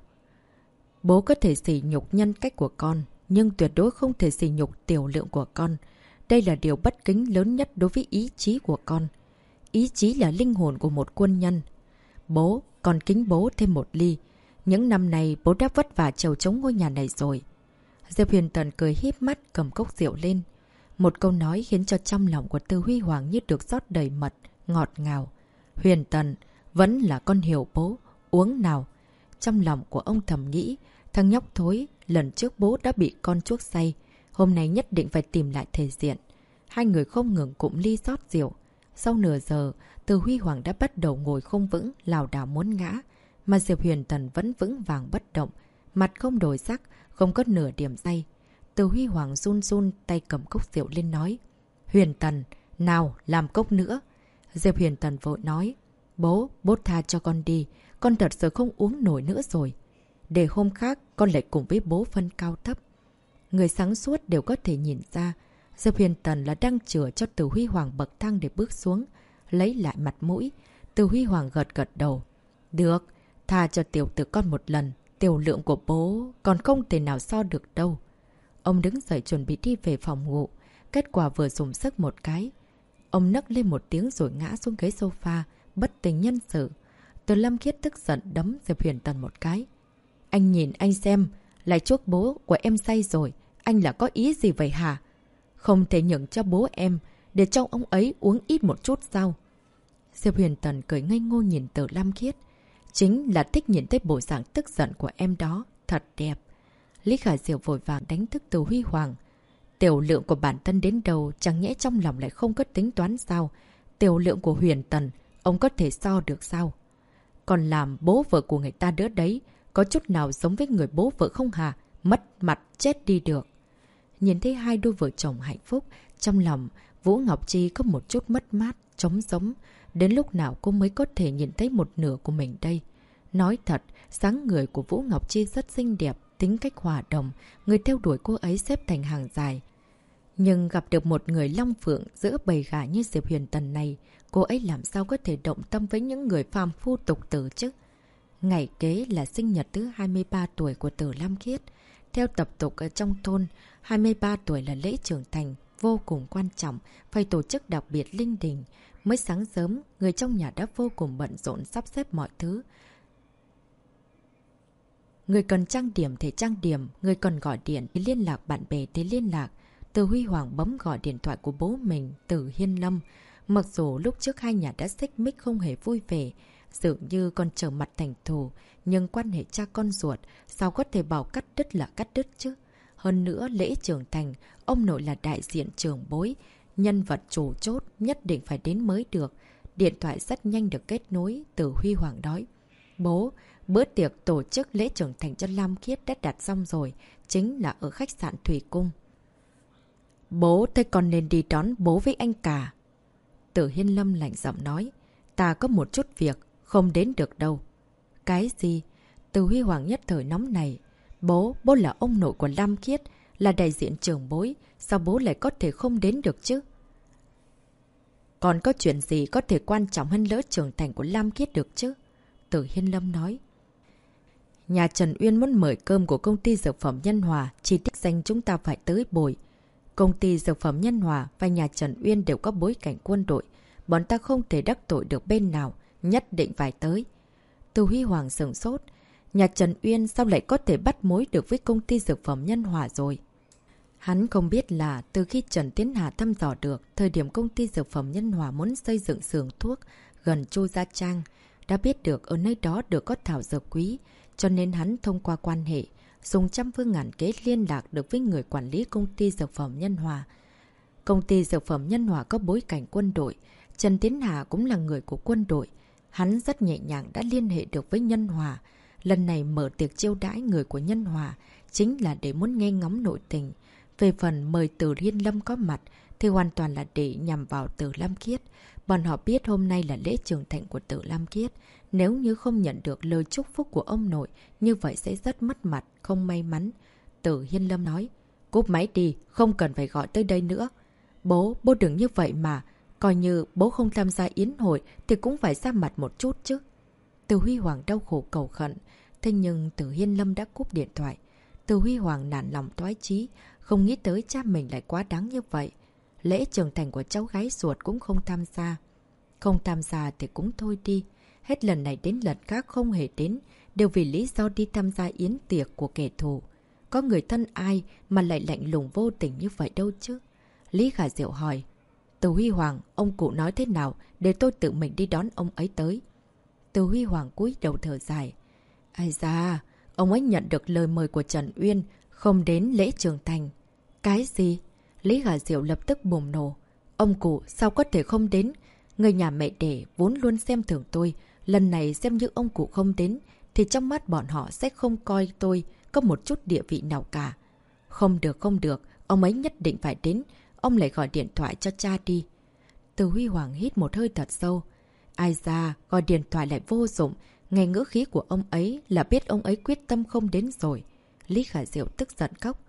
Bố có thể sỉ nhục nhân cách của con, nhưng tuyệt đối không thể sỉ nhục tiểu lượng của con. Đây là điều bất kính lớn nhất đối với ý chí của con. Ý chí là linh hồn của một quân nhân. Bố, con kính bố thêm một ly. Những năm này bố đã vất vả trèo chống ngôi nhà này rồi. Diệp Huyền Tần cười híp mắt cầm cốc rượu lên. Một câu nói khiến cho trong lòng của Từ Huy Hoàng như được rót đầy mật, ngọt ngào. Huyền Tần, vẫn là con hiểu bố, uống nào. Trong lòng của ông thầm nghĩ, thằng nhóc thối, lần trước bố đã bị con chuốc say. Hôm nay nhất định phải tìm lại thể diện. Hai người không ngừng cụm ly rót rượu. Sau nửa giờ, Từ Huy Hoàng đã bắt đầu ngồi không vững, lảo đảo muốn ngã. Mà Diệp Huyền Tần vẫn vững vàng bất động, mặt không đổi sắc, không có nửa điểm say. Từ Huy Hoàng run run tay cầm cốc rượu lên nói. Huyền Tần, nào làm cốc nữa. Diệp Huyền Tần vội nói. Bố tha cho con đi, con thật sự không uống nổi nữa rồi. Để hôm khác con lại cùng với bố phân cao thấp. Người sáng suốt đều có thể nhìn ra, Diệp Huyền Tần là đang chừa cho Từ Huy Hoàng bậc thang để bước xuống, lấy lại mặt mũi. Từ Huy Hoàng gật gật đầu. Được, tha cho tiểu tử con một lần, tiểu lượng của bố còn không thể nào so được đâu. Ông đứng dậy chuẩn bị đi về phòng ngủ, kết quả vừa dùng sức một cái. Ông nấc lên một tiếng rồi ngã xuống ghế sofa, bất tỉnh nhân sự. Từ Lâm Khiết tức giận đấm Diệp Huyền Tần một cái. Anh nhìn anh xem, lại chuốc bố của em say rồi, anh là có ý gì vậy hả? Không thể nhường cho bố em, để cho ông ấy uống ít một chút sao? Diệp Huyền Tần cười ngây ngô nhìn Từ Lâm Khiết. Chính là thích nhìn thấy bộ dạng tức giận của em đó, thật đẹp. Lý Khả Diệu vội vàng đánh thức Từ Huy Hoàng. Tiểu lượng của bản thân đến đâu, chẳng nhẽ trong lòng lại không có tính toán sao? Tiểu lượng của Huyền Tần, ông có thể so được sao? Còn làm bố vợ của người ta đứa đấy, có chút nào giống với người bố vợ không hả? Mất mặt chết đi được. Nhìn thấy hai đôi vợ chồng hạnh phúc, trong lòng Vũ Ngọc Chi có một chút mất mát, trống giống. Đến lúc nào cô mới có thể nhìn thấy một nửa của mình đây? Nói thật, dáng người của Vũ Ngọc Chi rất xinh đẹp, tính cách hòa đồng, người theo đuổi cô ấy xếp thành hàng dài. Nhưng gặp được một người long phượng giữa bầy gà như Diệp Huyền Tần này, cô ấy làm sao có thể động tâm với những người phàm phu tục tử chứ? Ngày kế là sinh nhật thứ 23 tuổi của Từ Lam Khiết. Theo tập tục ở trong thôn, 23 tuổi là lễ trưởng thành, vô cùng quan trọng, phải tổ chức đặc biệt linh đình. Mới sáng sớm, người trong nhà đã vô cùng bận rộn sắp xếp mọi thứ. Người cần trang điểm thì trang điểm, người cần gọi điện thì liên lạc bạn bè thì liên lạc. Từ Huy Hoàng bấm gọi điện thoại của bố mình, Từ Hiên Lâm. Mặc dù lúc trước hai nhà đã xích mích không hề vui vẻ, dường như còn trở mặt thành thù, nhưng quan hệ cha con ruột sao có thể bảo cắt đứt là cắt đứt chứ? Hơn nữa lễ trưởng thành, ông nội là đại diện trưởng bối, nhân vật chủ chốt nhất định phải đến mới được. Điện thoại rất nhanh được kết nối. Từ Huy Hoàng nói. Bố, bữa tiệc tổ chức lễ trưởng thành cho Lam Khiết đã đặt xong rồi, chính là ở khách sạn Thủy Cung. Bố, thế con nên đi đón bố với anh cả. Từ Hiên Lâm lạnh giọng nói. Ta có một chút việc, không đến được đâu. Cái gì? Từ Huy Hoàng nhất thời nóng này. Bố là ông nội của Lam Khiết, là đại diện trưởng bối, sao bố lại có thể không đến được chứ? Còn có chuyện gì có thể quan trọng hơn lễ trưởng thành của Lam Khiết được chứ? Từ Hiên Lâm nói. Nhà Trần Uyên muốn mời cơm của công ty dược phẩm Nhân Hòa, chi tiết danh chúng ta phải tới bồi. Công ty dược phẩm Nhân Hòa và nhà Trần Uyên đều có bối cảnh quân đội. Bọn ta không thể đắc tội được bên nào, nhất định phải tới. Từ Huy Hoàng sửng sốt. Nhà Trần Uyên sao lại có thể bắt mối được với công ty dược phẩm Nhân Hòa rồi? Hắn không biết là từ khi Trần Tiến Hà thăm dò được thời điểm công ty dược phẩm Nhân Hòa muốn xây dựng xưởng thuốc gần Chu Gia Trang, đã biết được ở nơi đó được có thảo dược quý, cho nên hắn thông qua quan hệ, dùng trăm phương ngàn kế liên lạc được với người quản lý công ty dược phẩm Nhân Hòa. Công ty dược phẩm Nhân Hòa có bối cảnh quân đội, Trần Tiến Hà cũng là người của quân đội. Hắn rất nhẹ nhàng đã liên hệ được với Nhân Hòa. Lần này mở tiệc chiêu đãi người của Nhân Hòa chính là để muốn nghe ngóng nội tình. Về phần mời Từ Hiên Lâm có mặt thì hoàn toàn là để nhằm vào Từ Lam Khiết. Bọn họ biết hôm nay là lễ trưởng thành của Từ Lam Khiết. Nếu như không nhận được lời chúc phúc của ông nội, như vậy sẽ rất mất mặt, không may mắn. Từ Hiên Lâm nói, cúp máy đi, không cần phải gọi tới đây nữa. Bố đừng như vậy mà. Coi như bố không tham gia yến hội thì cũng phải ra mặt một chút chứ. Từ Huy Hoàng đau khổ cầu khẩn. Thế nhưng Từ Hiên Lâm đã cúp điện thoại. Từ Huy Hoàng nản lòng toái chí, không nghĩ tới cha mình lại quá đáng như vậy. Lễ trưởng thành của cháu gái ruột cũng không tham gia. Không tham gia thì cũng thôi đi. Hết lần này đến lần khác không hề đến, đều vì lý do đi tham gia yến tiệc của kẻ thù. Có người thân ai mà lại lạnh lùng vô tình như vậy đâu chứ? Lý Khả Diệu hỏi. Từ Huy Hoàng, ông cụ nói thế nào để tôi tự mình đi đón ông ấy tới? Từ Huy Hoàng cúi đầu thở dài. Ai da, ông ấy nhận được lời mời của Trần Uyên, không đến lễ trưởng thành. Cái gì? Lý Khả Diệu lập tức bùng nổ. Ông cụ sao có thể không đến? Người nhà mẹ đẻ vốn luôn xem thường tôi. Lần này xem như ông cụ không đến, thì trong mắt bọn họ sẽ không coi tôi có một chút địa vị nào cả. Không được, không được, ông ấy nhất định phải đến. Ông lại gọi điện thoại cho cha đi. Từ Huy Hoàng hít một hơi thật sâu. Ai da, gọi điện thoại lại vô dụng. Nghe ngữ khí của ông ấy là biết ông ấy quyết tâm không đến rồi. Lý Khả Diệu tức giận khóc.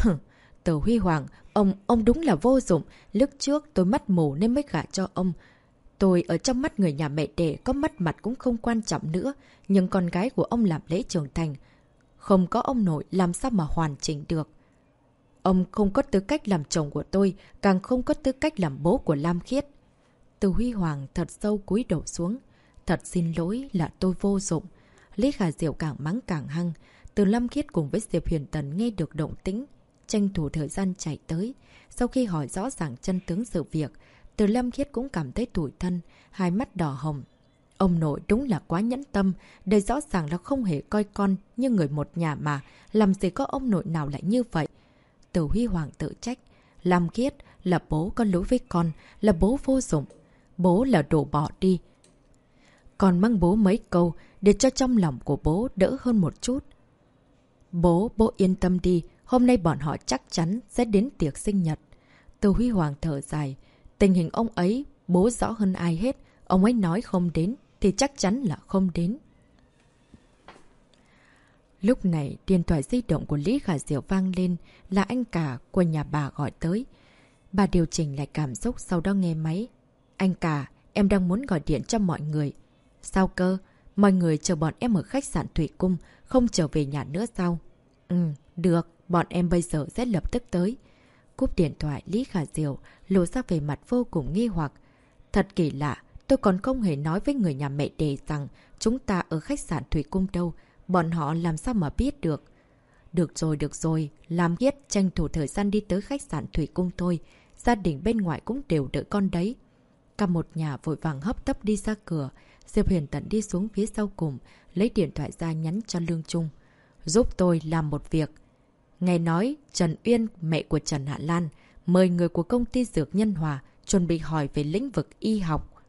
Từ Huy Hoàng, ông đúng là vô dụng. Lúc trước tôi mắt mù nên mới gả cho ông. Tôi ở trong mắt người nhà mẹ đẻ có mất mặt cũng không quan trọng nữa. Nhưng con gái của ông làm lễ trưởng thành. Không có ông nội làm sao mà hoàn chỉnh được. Ông không có tư cách làm chồng của tôi, càng không có tư cách làm bố của Lam Khiết. Từ Huy Hoàng thật sâu cúi đầu xuống. Thật xin lỗi là tôi vô dụng. Lý Khả Diệu càng mắng càng hăng. Từ Lam Khiết cùng với Diệp Huyền Tần nghe được động tĩnh, tranh thủ thời gian chạy tới. Sau khi hỏi rõ ràng chân tướng sự việc, Từ Lam Khiết cũng cảm thấy tủi thân, hai mắt đỏ hồng. Ông nội đúng là quá nhẫn tâm, đây rõ ràng là không hề coi con như người một nhà mà, làm gì có ông nội nào lại như vậy. Từ Huy Hoàng tự trách, Lam Khiết là bố có lỗi với con, là bố vô dụng. Bố là đổ bỏ đi. Còn mắng bố mấy câu để cho trong lòng của bố đỡ hơn một chút. Bố yên tâm đi, hôm nay bọn họ chắc chắn sẽ đến tiệc sinh nhật. Từ Huy Hoàng thở dài, tình hình ông ấy bố rõ hơn ai hết. Ông ấy nói không đến thì chắc chắn là không đến. Lúc này, điện thoại di động của Lý Khả Diệu vang lên, là anh cả của nhà bà gọi tới. Bà điều chỉnh lại cảm xúc sau đó nghe máy. Anh cả, em đang muốn gọi điện cho mọi người. Sao cơ? Mọi người chờ bọn em ở khách sạn Thủy Cung, không trở về nhà nữa sao? Được, bọn em bây giờ sẽ lập tức tới. Cúp điện thoại, Lý Khả Diệu lộ ra về mặt vô cùng nghi hoặc. Thật kỳ lạ, tôi còn không hề nói với người nhà mẹ đẻ rằng chúng ta ở khách sạn Thủy Cung đâu. Bọn họ làm sao mà biết được? Được rồi, Lam Khiết tranh thủ thời gian đi tới khách sạn Thủy Cung thôi. Gia đình bên ngoài cũng đều đợi con đấy. Cả một nhà vội vàng hấp tấp đi ra cửa. Diệp Huyền Tận đi xuống phía sau cùng, lấy điện thoại ra nhắn cho Lương Trung. Giúp tôi làm một việc. Nghe nói Trần Uyên, mẹ của Trần Hạ Lan, mời người của công ty Dược Nhân Hòa chuẩn bị hỏi về lĩnh vực y học.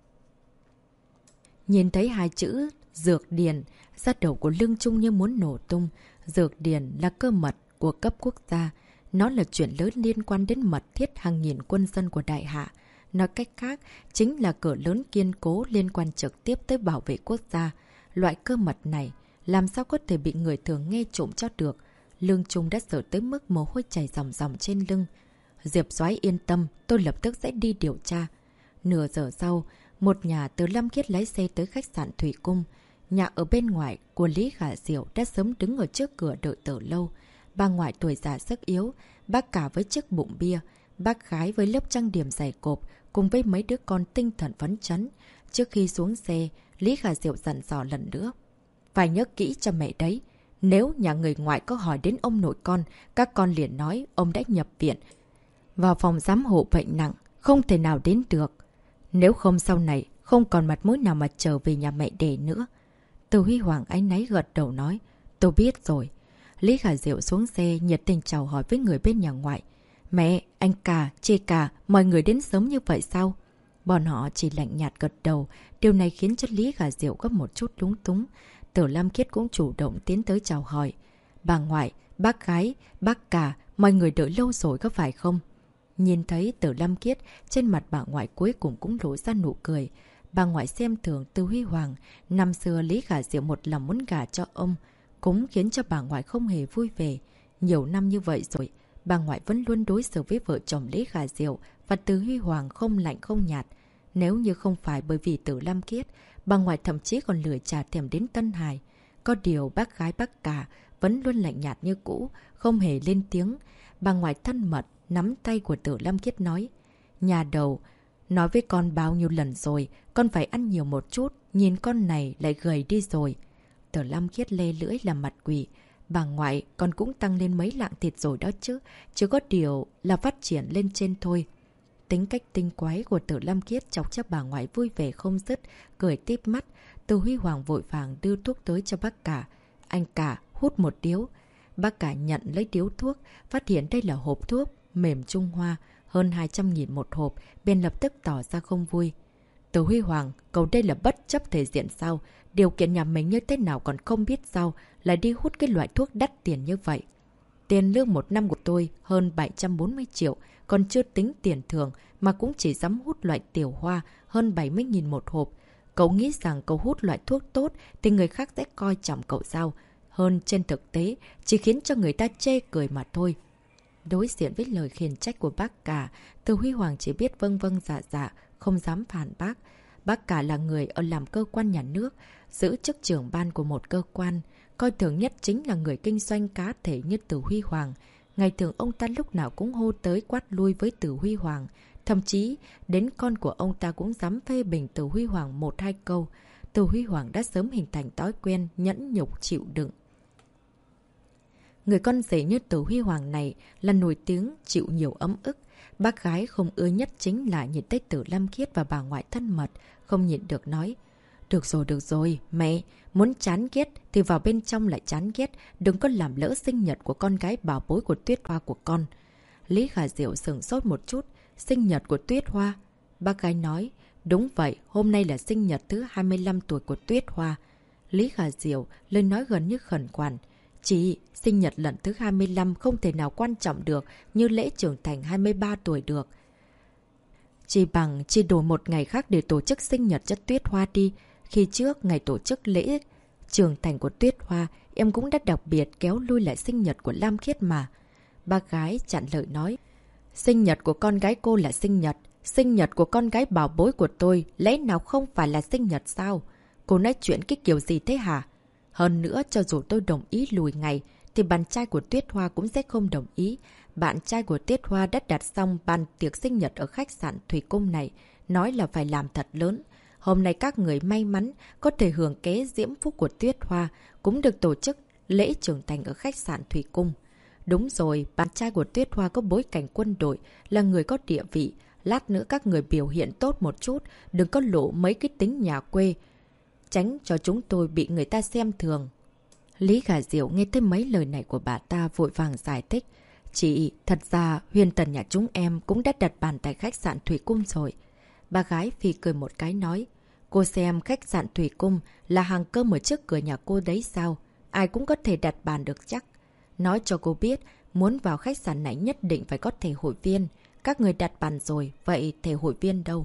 Nhìn thấy hai chữ Dược Điền, da đầu của Lương Trung như muốn nổ tung. Dược Điền là cơ mật của cấp quốc gia. Nó là chuyện lớn liên quan đến mật thiết hàng nghìn quân dân của Đại Hạ. Nói cách khác, chính là cửa lớn kiên cố liên quan trực tiếp tới bảo vệ quốc gia. Loại cơ mật này, làm sao có thể bị người thường nghe trộm cho được? Lương Trung đã sợ tới mức mồ hôi chảy ròng ròng trên lưng. Diệp Soái yên tâm, tôi lập tức sẽ đi điều tra. Nửa giờ sau, một nhà từ Lam Khiết lái xe tới khách sạn Thủy Cung. Nhà ở bên ngoài của Lý Khả Diệu đã sớm đứng ở trước cửa đợi từ lâu. Bà ngoại tuổi già sức yếu, bác cả với chiếc bụng bia, bác gái với lớp trang điểm dày cộp, cùng với mấy đứa con tinh thần phấn chấn. Trước khi xuống xe, Lý Khả Diệu dặn dò lần nữa. Phải nhớ kỹ cho mẹ đấy. Nếu nhà người ngoại có hỏi đến ông nội con, các con liền nói ông đã nhập viện, vào phòng giám hộ bệnh nặng, không thể nào đến được. Nếu không sau này, không còn mặt mũi nào mà trở về nhà mẹ đẻ nữa. Từ Huy Hoàng áy náy gật đầu nói. Tôi biết rồi. Lý Khả Diệu xuống xe nhiệt tình chào hỏi với người bên nhà ngoại. Mẹ, anh cả, chị cả, mọi người đến sớm như vậy sao? Bọn họ chỉ lạnh nhạt gật đầu. Điều này khiến cho Lý Khả Diệu có một chút lúng túng. Từ Lam Khiết cũng chủ động tiến tới chào hỏi. Bà ngoại, bác gái, bác cả, mọi người đợi lâu rồi có phải không? Nhìn thấy Từ Lam Kiết, trên mặt bà ngoại cuối cùng cũng lộ ra nụ cười. Bà ngoại xem thường Từ Huy Hoàng. Năm xưa Lý Khả Diệu một lòng muốn gả cho ông, cũng khiến cho bà ngoại không hề vui vẻ. Nhiều năm như vậy rồi, bà ngoại vẫn luôn đối xử với vợ chồng Lý Khả Diệu và Từ Huy Hoàng không lạnh không nhạt. Nếu như không phải bởi vì Từ Lam Kiết, bà ngoại thậm chí còn lười chà thèm đến Tân Hải. Có điều bác gái bác cả vẫn luôn lạnh nhạt như cũ, không hề lên tiếng. Bà ngoại thân mật nắm tay của Từ Lam Kiết nói: "Nhà đầu, nói với con bao nhiêu lần rồi, con phải ăn nhiều một chút, nhìn con này lại gầy đi rồi." Từ Lam Kiết lê lưỡi làm mặt quỷ: "Bà ngoại, con cũng tăng lên mấy lạng thịt rồi đó chứ, chỉ có điều là phát triển lên trên thôi." Tính cách tinh quái của Từ Lam Kiết chọc cho bà ngoại vui vẻ không dứt, cười tít mắt. Từ Huy Hoàng vội vàng đưa thuốc tới cho bác cả. "Anh cả, hút một điếu." Bác cả nhận lấy điếu thuốc, phát hiện đây là hộp thuốc mềm Trung Hoa, hơn 200.000 một hộp,便lập tức tỏ ra không vui. "Từ Huy Hoàng, cậu đây là bất chấp thể diện sao? Điều kiện nhà mình như thế nào còn không biết sao, lại đi hút cái loại thuốc đắt tiền như vậy. Tiền lương một năm của tôi hơn 740 triệu, còn chưa tính tiền thưởng mà cũng chỉ dám hút loại tiểu hoa hơn 70.000 một hộp. Cậu nghĩ rằng cậu hút loại thuốc tốt thì người khác sẽ coi trọng cậu sao? Hơn trên thực tế, chỉ khiến cho người ta chê cười mà thôi." Đối diện với lời khiển trách của bác cả, Từ Huy Hoàng chỉ biết vâng vâng dạ dạ, không dám phản bác. Bác cả là người ở làm cơ quan nhà nước, giữ chức trưởng ban của một cơ quan. Coi thường nhất chính là người kinh doanh cá thể như Từ Huy Hoàng. Ngày thường ông ta lúc nào cũng hô tới quát lui với Từ Huy Hoàng. Thậm chí, đến con của ông ta cũng dám phê bình Từ Huy Hoàng một hai câu. Từ Huy Hoàng đã sớm hình thành thói quen nhẫn nhục chịu đựng. Người con rể như Từ Huy Hoàng này là nổi tiếng chịu nhiều ấm ức. Bác gái không ưa nhất chính là nhìn thấy Từ Lam Kiết và bà ngoại thân mật, không nhịn được nói: được rồi, mẹ, muốn chán ghét thì vào bên trong lại chán ghét, đừng có làm lỡ sinh nhật của con gái bảo bối của Tuyết Hoa của con." Lý Khả Diệu sửng sốt một chút: "Sinh nhật của Tuyết Hoa?" Bác gái nói: "Đúng vậy, hôm nay là sinh nhật thứ 25 tuổi của Tuyết Hoa." Lý Khả Diệu lời nói gần như khẩn khoản: "Chị, sinh nhật lần thứ 25 không thể nào quan trọng được như lễ trưởng thành 23 tuổi được. Chỉ bằng chị đổi một ngày khác để tổ chức sinh nhật cho Tuyết Hoa đi. Khi trước ngày tổ chức lễ trưởng thành của Tuyết Hoa, em cũng đã đặc biệt kéo lui lại sinh nhật của Lam Khiết mà." Bác gái chặn lời nói: "Sinh nhật của con gái cô là sinh nhật của con gái bảo bối của tôi lẽ nào không phải là sinh nhật sao? Cô nói chuyện cái kiểu gì thế hả? Hơn nữa, cho dù tôi đồng ý lùi ngày, thì bạn trai của Tuyết Hoa cũng sẽ không đồng ý. Bạn trai của Tuyết Hoa đã đặt xong bàn tiệc sinh nhật ở khách sạn Thủy Cung này, nói là phải làm thật lớn. Hôm nay các người may mắn có thể hưởng kế diễm phúc của Tuyết Hoa, cũng được tổ chức lễ trưởng thành ở khách sạn Thủy Cung. Đúng rồi, bạn trai của Tuyết Hoa có bối cảnh quân đội, là người có địa vị. Lát nữa các người biểu hiện tốt một chút, đừng có lộ mấy cái tính nhà quê, tránh cho chúng tôi bị người ta xem thường." Lý Khả Diệu nghe thấy mấy lời này của bà ta vội vàng giải thích: "Chị, thật ra Huyền Tần nhà chúng em cũng đã đặt bàn tại khách sạn Thủy Cung rồi." Bà gái phì cười một cái nói: "Cô xem khách sạn Thủy Cung là hàng cơm ở trước cửa nhà cô đấy sao? Ai cũng có thể đặt bàn được chắc. Nói cho cô biết, muốn vào khách sạn này nhất định phải có thẻ hội viên. Các người đặt bàn rồi, vậy thẻ hội viên đâu?"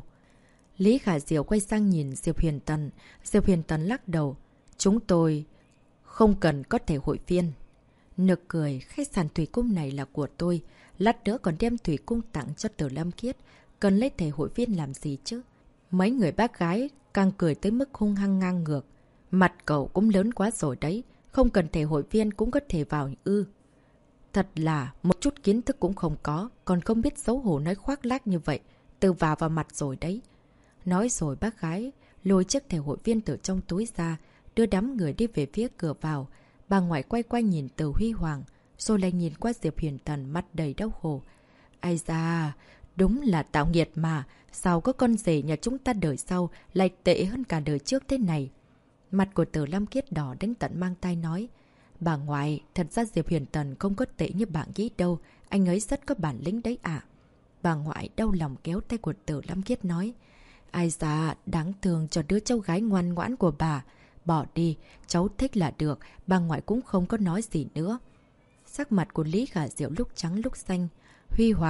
Lý Khả Diệu quay sang nhìn Diệp Huyền Tần. Diệp Huyền Tần lắc đầu: "Chúng tôi không cần có thẻ hội viên." Nực cười: "Khách sạn Thủy Cung này là của tôi. Lát nữa còn đem Thủy Cung tặng cho Từ Lam Kiết. Cần lấy thẻ hội viên làm gì chứ?" Mấy người bác gái càng cười tới mức hung hăng ngang ngược: "Mặt cậu cũng lớn quá rồi đấy. Không cần thẻ hội viên cũng có thể vào ư? Thật là một chút kiến thức cũng không có, còn không biết xấu hổ nói khoác lác như vậy. Từ vào mặt rồi đấy." Nói rồi bác gái lôi chiếc thẻ hội viên từ trong túi ra, đưa đám người đi về phía cửa vào. Bà ngoại quay quay nhìn Từ Huy Hoàng, rồi lại nhìn qua Diệp Huyền Tần mặt đầy đau khổ. Ai da, đúng là tạo nghiệt mà, sao có con rể nhà chúng ta đời sau lại tệ hơn cả đời trước thế này. Mặt của Từ Lam Kiết đỏ đến tận mang tay nói: "Bà ngoại, thật ra Diệp Huyền Tần không có tệ như bạn nghĩ đâu, anh ấy rất có bản lĩnh đấy ạ." Bà ngoại đau lòng kéo tay của Từ Lam Kiết nói: "Ai da, đáng thương cho đứa cháu gái ngoan ngoãn của bà. Bỏ đi, cháu thích là được." Bà ngoại cũng không có nói gì nữa. Sắc mặt của Lý Khả Diệu lúc trắng lúc xanh. "Huy Hoàng,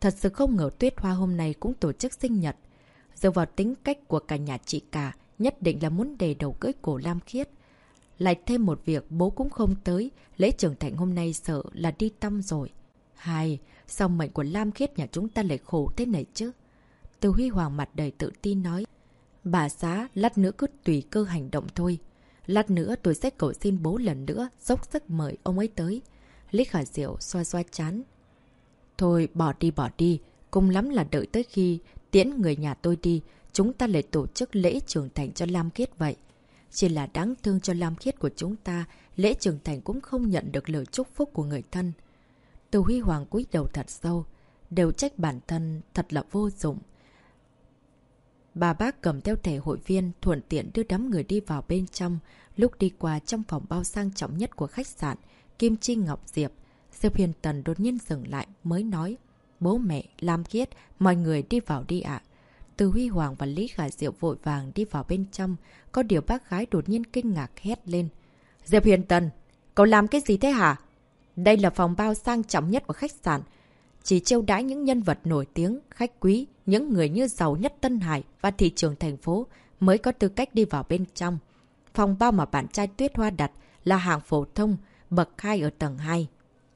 Thật sự không ngờ Tuyết Hoa hôm nay cũng tổ chức sinh nhật. Dựa vào tính cách của cả nhà chị cả, nhất định là muốn đè đầu cưới cổ Lam Khiết. Lại thêm một việc bố cũng không tới, lễ trưởng thành hôm nay sợ là đi tăm rồi. Hai, sao mệnh của Lam Khiết nhà chúng ta lại khổ thế này chứ? Từ Huy Hoàng mặt đầy tự tin nói. Bà xã, lát nữa cứ tùy cơ hành động thôi. Lát nữa tôi sẽ cầu xin bố lần nữa, dốc sức mời ông ấy tới. Lý Khả Diệu xoa xoa chán. Thôi bỏ đi, cùng lắm là đợi tới khi tiễn người nhà tôi đi, chúng ta lại tổ chức lễ trưởng thành cho Lam Khiết vậy. Chỉ là đáng thương cho Lam Khiết của chúng ta, lễ trưởng thành cũng không nhận được lời chúc phúc của người thân. Từ Huy Hoàng cúi đầu thật sâu, đều trách bản thân thật là vô dụng. Bà bác cầm theo thẻ hội viên, thuận tiện đưa đám người đi vào bên trong. Lúc đi qua trong phòng bao sang trọng nhất của khách sạn, Kim Chi Ngọc Diệp, Diệp Huyền Tần đột nhiên dừng lại mới nói. Bố mẹ, Lam Khiết, mọi người đi vào đi ạ. Từ Huy Hoàng và Lý Khả Diệu vội vàng đi vào bên trong. Có điều bác gái đột nhiên kinh ngạc hét lên. Diệp Huyền Tần, cậu làm cái gì thế hả? Đây là phòng bao sang trọng nhất của khách sạn. Chỉ chiêu đãi những nhân vật nổi tiếng, khách quý, những người như giàu nhất Tân Hải và thị trường thành phố mới có tư cách đi vào bên trong. Phòng bao mà bạn trai Tuyết Hoa đặt là hàng phổ thông, bậc 2 ở tầng 2.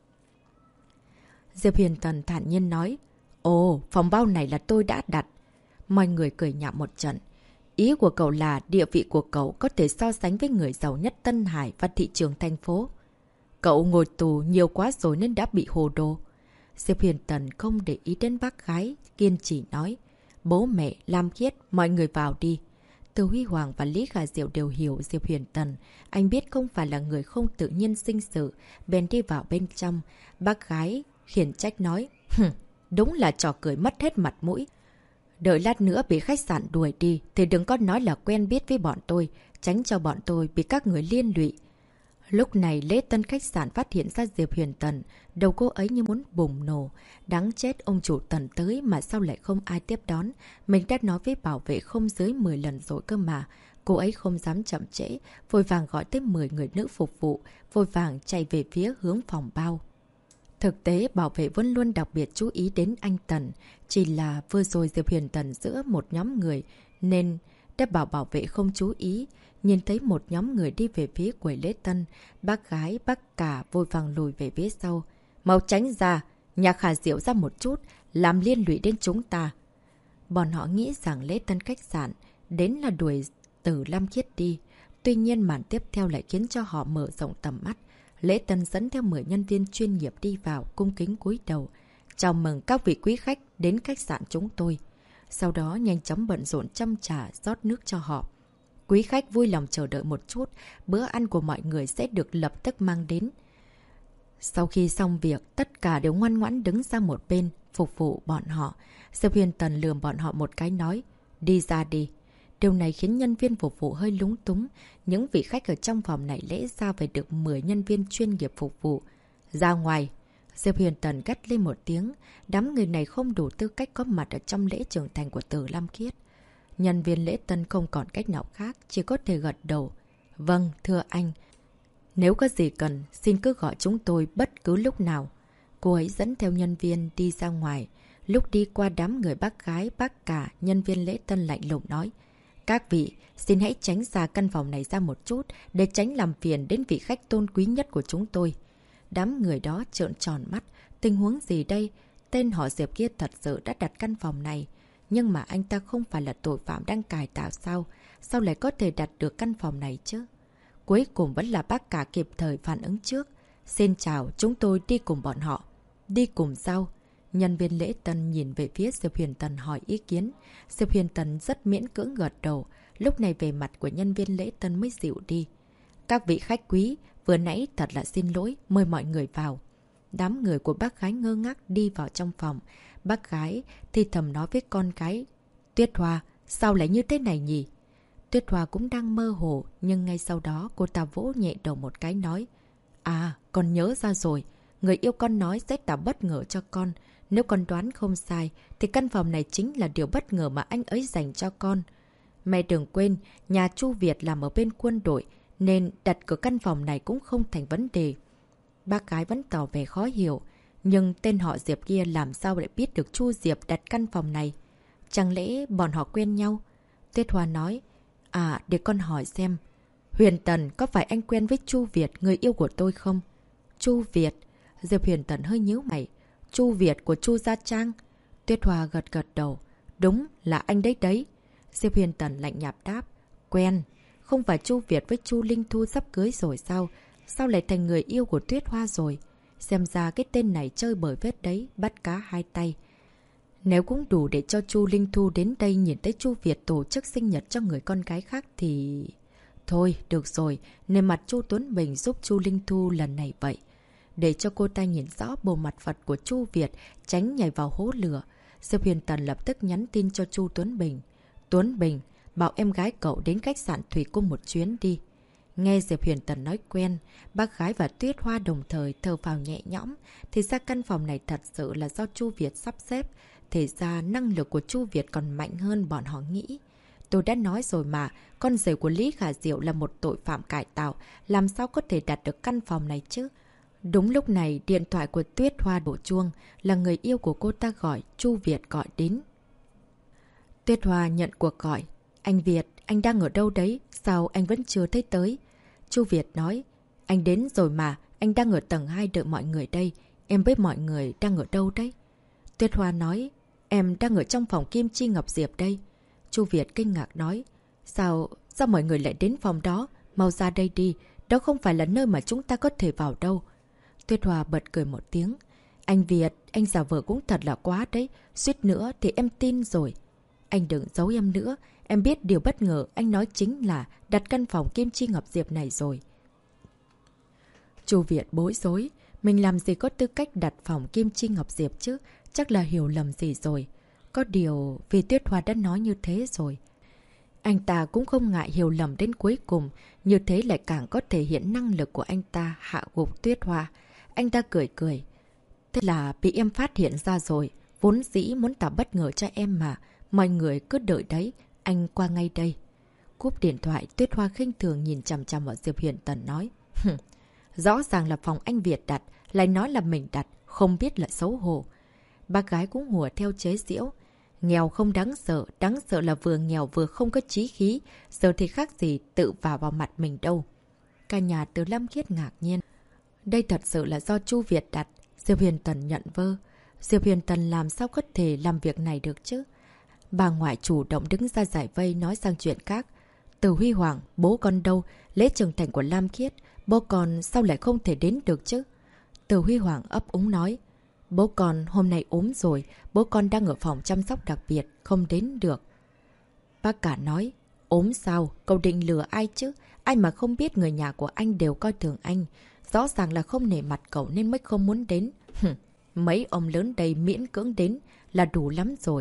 Diệp Huyền Tần thản nhiên nói. Ồ, phòng bao này là tôi đã đặt. Mọi người cười nhạo một trận. Ý của cậu là địa vị của cậu có thể so sánh với người giàu nhất Tân Hải và thị trường thành phố. Cậu ngồi tù nhiều quá rồi nên đã bị hồ đồ. Diệp Huyền Tần không để ý đến bác gái, kiên trì nói. Bố mẹ, Lam Khiết, mọi người vào đi. Từ Huy Hoàng và Lý Khả Diệu đều hiểu Diệp Huyền Tần. Anh biết không phải là người không tự nhiên sinh sự, bèn đi vào bên trong. Bác gái khiển trách nói. Đúng là trò cười mất hết mặt mũi. Đợi lát nữa bị khách sạn đuổi đi thì đừng có nói là quen biết với bọn tôi, tránh cho bọn tôi bị các người liên lụy. Lúc này lễ tân khách sạn phát hiện ra Diệp Huyền Tần, đầu cô ấy như muốn bùng nổ. Đáng chết, ông chủ Tần tới mà sao lại không ai tiếp đón. Mình đã nói với bảo vệ không dưới 10 lần rồi cơ mà. Cô ấy không dám chậm trễ, vội vàng gọi tới 10 người nữ phục vụ, vội vàng chạy về phía hướng phòng bao. Thực tế, bảo vệ vẫn luôn đặc biệt chú ý đến anh Tần. Chỉ là vừa rồi Diệp Huyền Tần giữa một nhóm người nên đã bảo vệ không chú ý. Nhìn thấy một nhóm người đi về phía quầy lễ tân, bác gái, bác cả vội vàng lùi về phía sau. Mau tránh ra, nhà Khả Diệu ra một chút, làm liên lụy đến chúng ta. Bọn họ nghĩ rằng lễ tân khách sạn đến là đuổi từ Lam Khiết đi. Tuy nhiên màn tiếp theo lại khiến cho họ mở rộng tầm mắt. Lễ tân dẫn theo 10 nhân viên chuyên nghiệp đi vào, cung kính cúi đầu. Chào mừng các vị quý khách đến khách sạn chúng tôi. Sau đó nhanh chóng bận rộn châm trà, rót nước cho họ. Quý khách vui lòng chờ đợi một chút, bữa ăn của mọi người sẽ được lập tức mang đến. Sau khi xong việc, tất cả đều ngoan ngoãn đứng sang một bên, phục vụ bọn họ. Diệp Huyền Tần lườm bọn họ một cái nói, đi ra đi. Điều này khiến nhân viên phục vụ hơi lúng túng. Những vị khách ở trong phòng này lẽ ra phải được 10 nhân viên chuyên nghiệp phục vụ. Ra ngoài. Diệp Huyền Tần gắt lên một tiếng. Đám người này không đủ tư cách có mặt ở trong lễ trưởng thành của Từ Lam Khiết. Nhân viên lễ tân không còn cách nào khác, chỉ có thể gật đầu. Vâng, thưa anh. Nếu có gì cần, xin cứ gọi chúng tôi bất cứ lúc nào. Cô ấy dẫn theo nhân viên đi ra ngoài. Lúc đi qua đám người bác gái, bác cả, nhân viên lễ tân lạnh lùng nói. Các vị, xin hãy tránh xa căn phòng này ra một chút để tránh làm phiền đến vị khách tôn quý nhất của chúng tôi. Đám người đó trợn tròn mắt. Tình huống gì đây? Tên họ Diệp kia thật sự đã đặt căn phòng này. Nhưng mà anh ta không phải là tội phạm đang cải tạo sao? Sao lại có thể đặt được căn phòng này chứ? Cuối cùng vẫn là bác cả kịp thời phản ứng trước. Xin chào, chúng tôi đi cùng bọn họ. Đi cùng sao? Nhân viên lễ tân nhìn về phía Diệp Huyền Tần hỏi ý kiến. Diệp Huyền Tần rất miễn cưỡng gật đầu. Lúc này về mặt của nhân viên lễ tân mới dịu đi. Các vị khách quý, vừa nãy thật là xin lỗi, mời mọi người vào. Đám người của bác gái ngơ ngác đi vào trong phòng. Bác gái thì thầm nói với con gái. Tuyết Hoa, sao lại như thế này nhỉ? Tuyết Hoa cũng đang mơ hồ, nhưng ngay sau đó cô ta vỗ nhẹ đầu một cái nói. À, con nhớ ra rồi. Người yêu con nói sẽ tạo bất ngờ cho con. Nếu con đoán không sai, thì căn phòng này chính là điều bất ngờ mà anh ấy dành cho con. Mẹ đừng quên, nhà Chu Việt làm ở bên quân đội, nên đặt cửa căn phòng này cũng không thành vấn đề. Bác gái vẫn tỏ vẻ khó hiểu. Nhưng tên họ Diệp kia làm sao lại biết được Chu Diệp đặt căn phòng này? Chẳng lẽ bọn họ quen nhau? Tuyết Hoa nói, à, để con hỏi xem. Huyền Tần, có phải anh quen với Chu Việt, người yêu của tôi không? Chu Việt? Diệp Huyền Tần hơi nhíu mày. Chu Việt của Chu Gia Trang? Tuyết Hoa gật gật đầu. Đúng, là anh đấy đấy. Diệp Huyền Tần lạnh nhạt đáp. Quen. Không phải Chu Việt với Chu Linh Thu sắp cưới rồi sao? Sao lại thành người yêu của Tuyết Hoa rồi? Xem ra cái tên này chơi bời vết đấy, bắt cá hai tay. Nếu cũng đủ để cho Chu Linh Thu đến đây nhìn thấy Chu Việt tổ chức sinh nhật cho người con gái khác thì... Thôi, được rồi, nên mặt Chu Tuấn Bình giúp Chu Linh Thu lần này vậy. Để cho cô ta nhìn rõ bộ mặt Phật của Chu Việt, tránh nhảy vào hố lửa. Diệp Huyền Tần lập tức nhắn tin cho Chu Tuấn Bình. Tuấn Bình, bảo em gái cậu đến khách sạn Thủy Cung một chuyến đi. Nghe Diệp Huyền Tần nói quen, bác gái và Tuyết Hoa đồng thời thở phào nhẹ nhõm. Thì ra căn phòng này thật sự là do Chu Việt sắp xếp. Thì ra năng lực của Chu Việt còn mạnh hơn bọn họ nghĩ. Tôi đã nói rồi mà, con rể của Lý Khả Diệu là một tội phạm cải tạo, làm sao có thể đặt được căn phòng này chứ? Đúng lúc này, điện thoại của Tuyết Hoa đổ chuông, là người yêu của cô ta gọi, Chu Việt gọi đến. Tuyết Hoa nhận cuộc gọi. Anh Việt, anh đang ở đâu đấy? Sao anh vẫn chưa thấy tới? Chu Việt nói, anh đến rồi mà, anh đang ở tầng 2 đợi mọi người đây. Em biết mọi người đang ở đâu đấy? Tuyết Hoa nói, em đang ở trong phòng Kim Chi Ngọc Diệp đây. Chu Việt kinh ngạc nói, sao mọi người lại đến phòng đó? Mau ra đây đi, đó không phải là nơi mà chúng ta có thể vào đâu. Tuyết Hoa bật cười một tiếng. Anh Việt, anh giả vờ cũng thật là quá đấy, suýt nữa thì em tin rồi. Anh đừng giấu em nữa, em biết điều bất ngờ anh nói chính là đặt căn phòng Kim Chi Ngọc Diệp này rồi. Chu Việt bối rối, mình làm gì có tư cách đặt phòng Kim Chi Ngọc Diệp chứ, chắc là hiểu lầm gì rồi. Có điều vì Tuyết Hoa đã nói như thế rồi. Anh ta cũng không ngại hiểu lầm đến cuối cùng, như thế lại càng có thể hiện năng lực của anh ta hạ gục Tuyết Hoa. Anh ta cười cười. Thế là bị em phát hiện ra rồi, vốn dĩ muốn tạo bất ngờ cho em mà. Mọi người cứ đợi đấy, anh qua ngay đây. Cúp điện thoại, Tuyết Hoa khinh thường nhìn chằm chằm vào Diệp Huyền Tần nói. Rõ ràng là phòng anh Việt đặt, lại nói là mình đặt, không biết là xấu hổ. Bác gái cũng hùa theo chế giễu. Nghèo không đáng sợ là vừa nghèo vừa không có chí khí, giờ thì khác gì tự vào mặt mình đâu. Cả nhà Từ Lâm Khiết ngạc nhiên. Đây thật sự là do Chu Việt đặt, Diệp Huyền Tần nhận vơ. Diệp Huyền Tần làm sao có thể làm việc này được chứ? Bà ngoại chủ động đứng ra giải vây nói sang chuyện khác. Từ Huy Hoàng, bố con đâu? Lễ trưởng thành của Lam Khiết, bố con sao lại không thể đến được chứ? Từ Huy Hoàng ấp úng nói. Bố con hôm nay ốm rồi, bố con đang ở phòng chăm sóc đặc biệt, không đến được. Bác cả nói, ốm sao? Cậu định lừa ai chứ? Ai mà không biết người nhà của anh đều coi thường anh. Rõ ràng là không nể mặt cậu nên mới không muốn đến. Mấy ông lớn đây miễn cưỡng đến là đủ lắm rồi.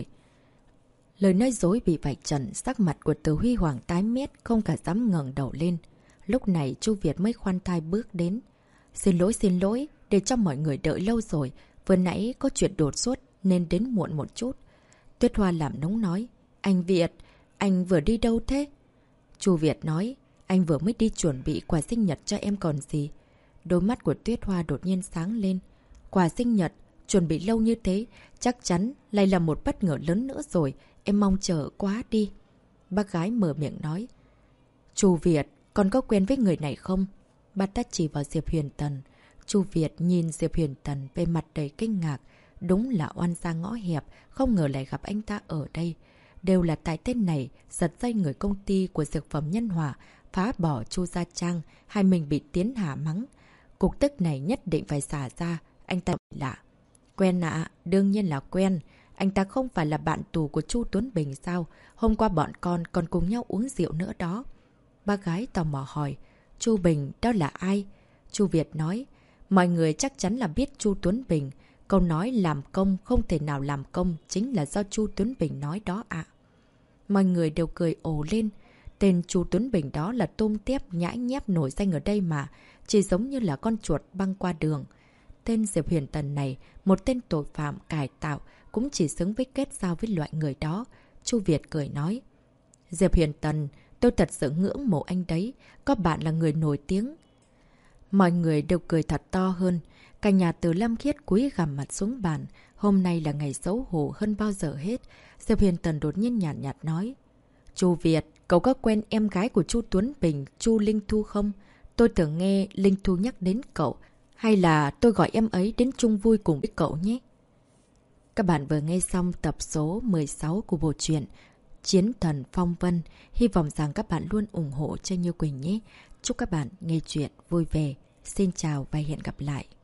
Lời nói dối bị vạch trần, sắc mặt của Từ Huy Hoàng tái mét, không cả dám ngẩng đầu lên. Lúc này Chu Việt mới khoan thai bước đến. Xin lỗi, để cho mọi người đợi lâu rồi. Vừa nãy có chuyện đột xuất nên đến muộn một chút. Tuyết Hoa làm nóng nói. Anh Việt, anh vừa đi đâu thế? Chu Việt nói. Anh vừa mới đi chuẩn bị quà sinh nhật cho em còn gì. Đôi mắt của Tuyết Hoa đột nhiên sáng lên. Quà sinh nhật, chuẩn bị lâu như thế, chắc chắn lại là một bất ngờ lớn nữa rồi. Em mong chờ quá đi. Bác gái mở miệng nói. Chu Việt, con có quen với người này không? Bà ta chỉ vào Diệp Huyền Tần. Chu Việt nhìn Diệp Huyền Tần về mặt đầy kinh ngạc. Đúng là oan gia ngõ hẹp, không ngờ lại gặp anh ta ở đây. Đều là tại tên này, giật dây người công ty của dược phẩm Nhân Hòa, phá bỏ Chu Gia Trang, hai mình bị Tiến Hà mắng. Cục tức này nhất định phải xả ra, anh ta lạ. Quen ạ, đương nhiên là quen. Anh ta không phải là bạn tù của Chu Tuấn Bình sao? Hôm qua bọn con còn cùng nhau uống rượu nữa đó. Bác gái tò mò hỏi, Chu Bình đó là ai? Chu Việt nói, mọi người chắc chắn là biết Chu Tuấn Bình. Câu nói làm công không thể nào làm công chính là do Chu Tuấn Bình nói đó ạ. Mọi người đều cười ồ lên. Tên Chu Tuấn Bình đó là tôm tép nhãi nhép nổi danh ở đây mà, chỉ giống như là con chuột băng qua đường. Tên Diệp Huyền Tần này, một tên tội phạm cải tạo, cũng chỉ xứng với kết giao với loại người đó. Chu Việt cười nói. Diệp Huyền Tần, tôi thật sự ngưỡng mộ anh đấy, có bạn là người nổi tiếng. Mọi người đều cười thật to hơn. Cả nhà Từ Lâm Khiết cúi gằm mặt xuống bàn. Hôm nay là ngày xấu hổ hơn bao giờ hết. Diệp Huyền Tần đột nhiên nhạt nhạt nói. Chu Việt, cậu có quen em gái của Chu Tuấn Bình, Chu Linh Thu không? Tôi tưởng nghe Linh Thu nhắc đến cậu. Hay là tôi gọi em ấy đến chung vui cùng với cậu nhé? Các bạn vừa nghe xong tập số 16 của bộ truyện Chiến Thần Phong Vân. Hy vọng rằng các bạn luôn ủng hộ cho Như Quỳnh nhé. Chúc các bạn nghe chuyện vui vẻ. Xin chào và hẹn gặp lại.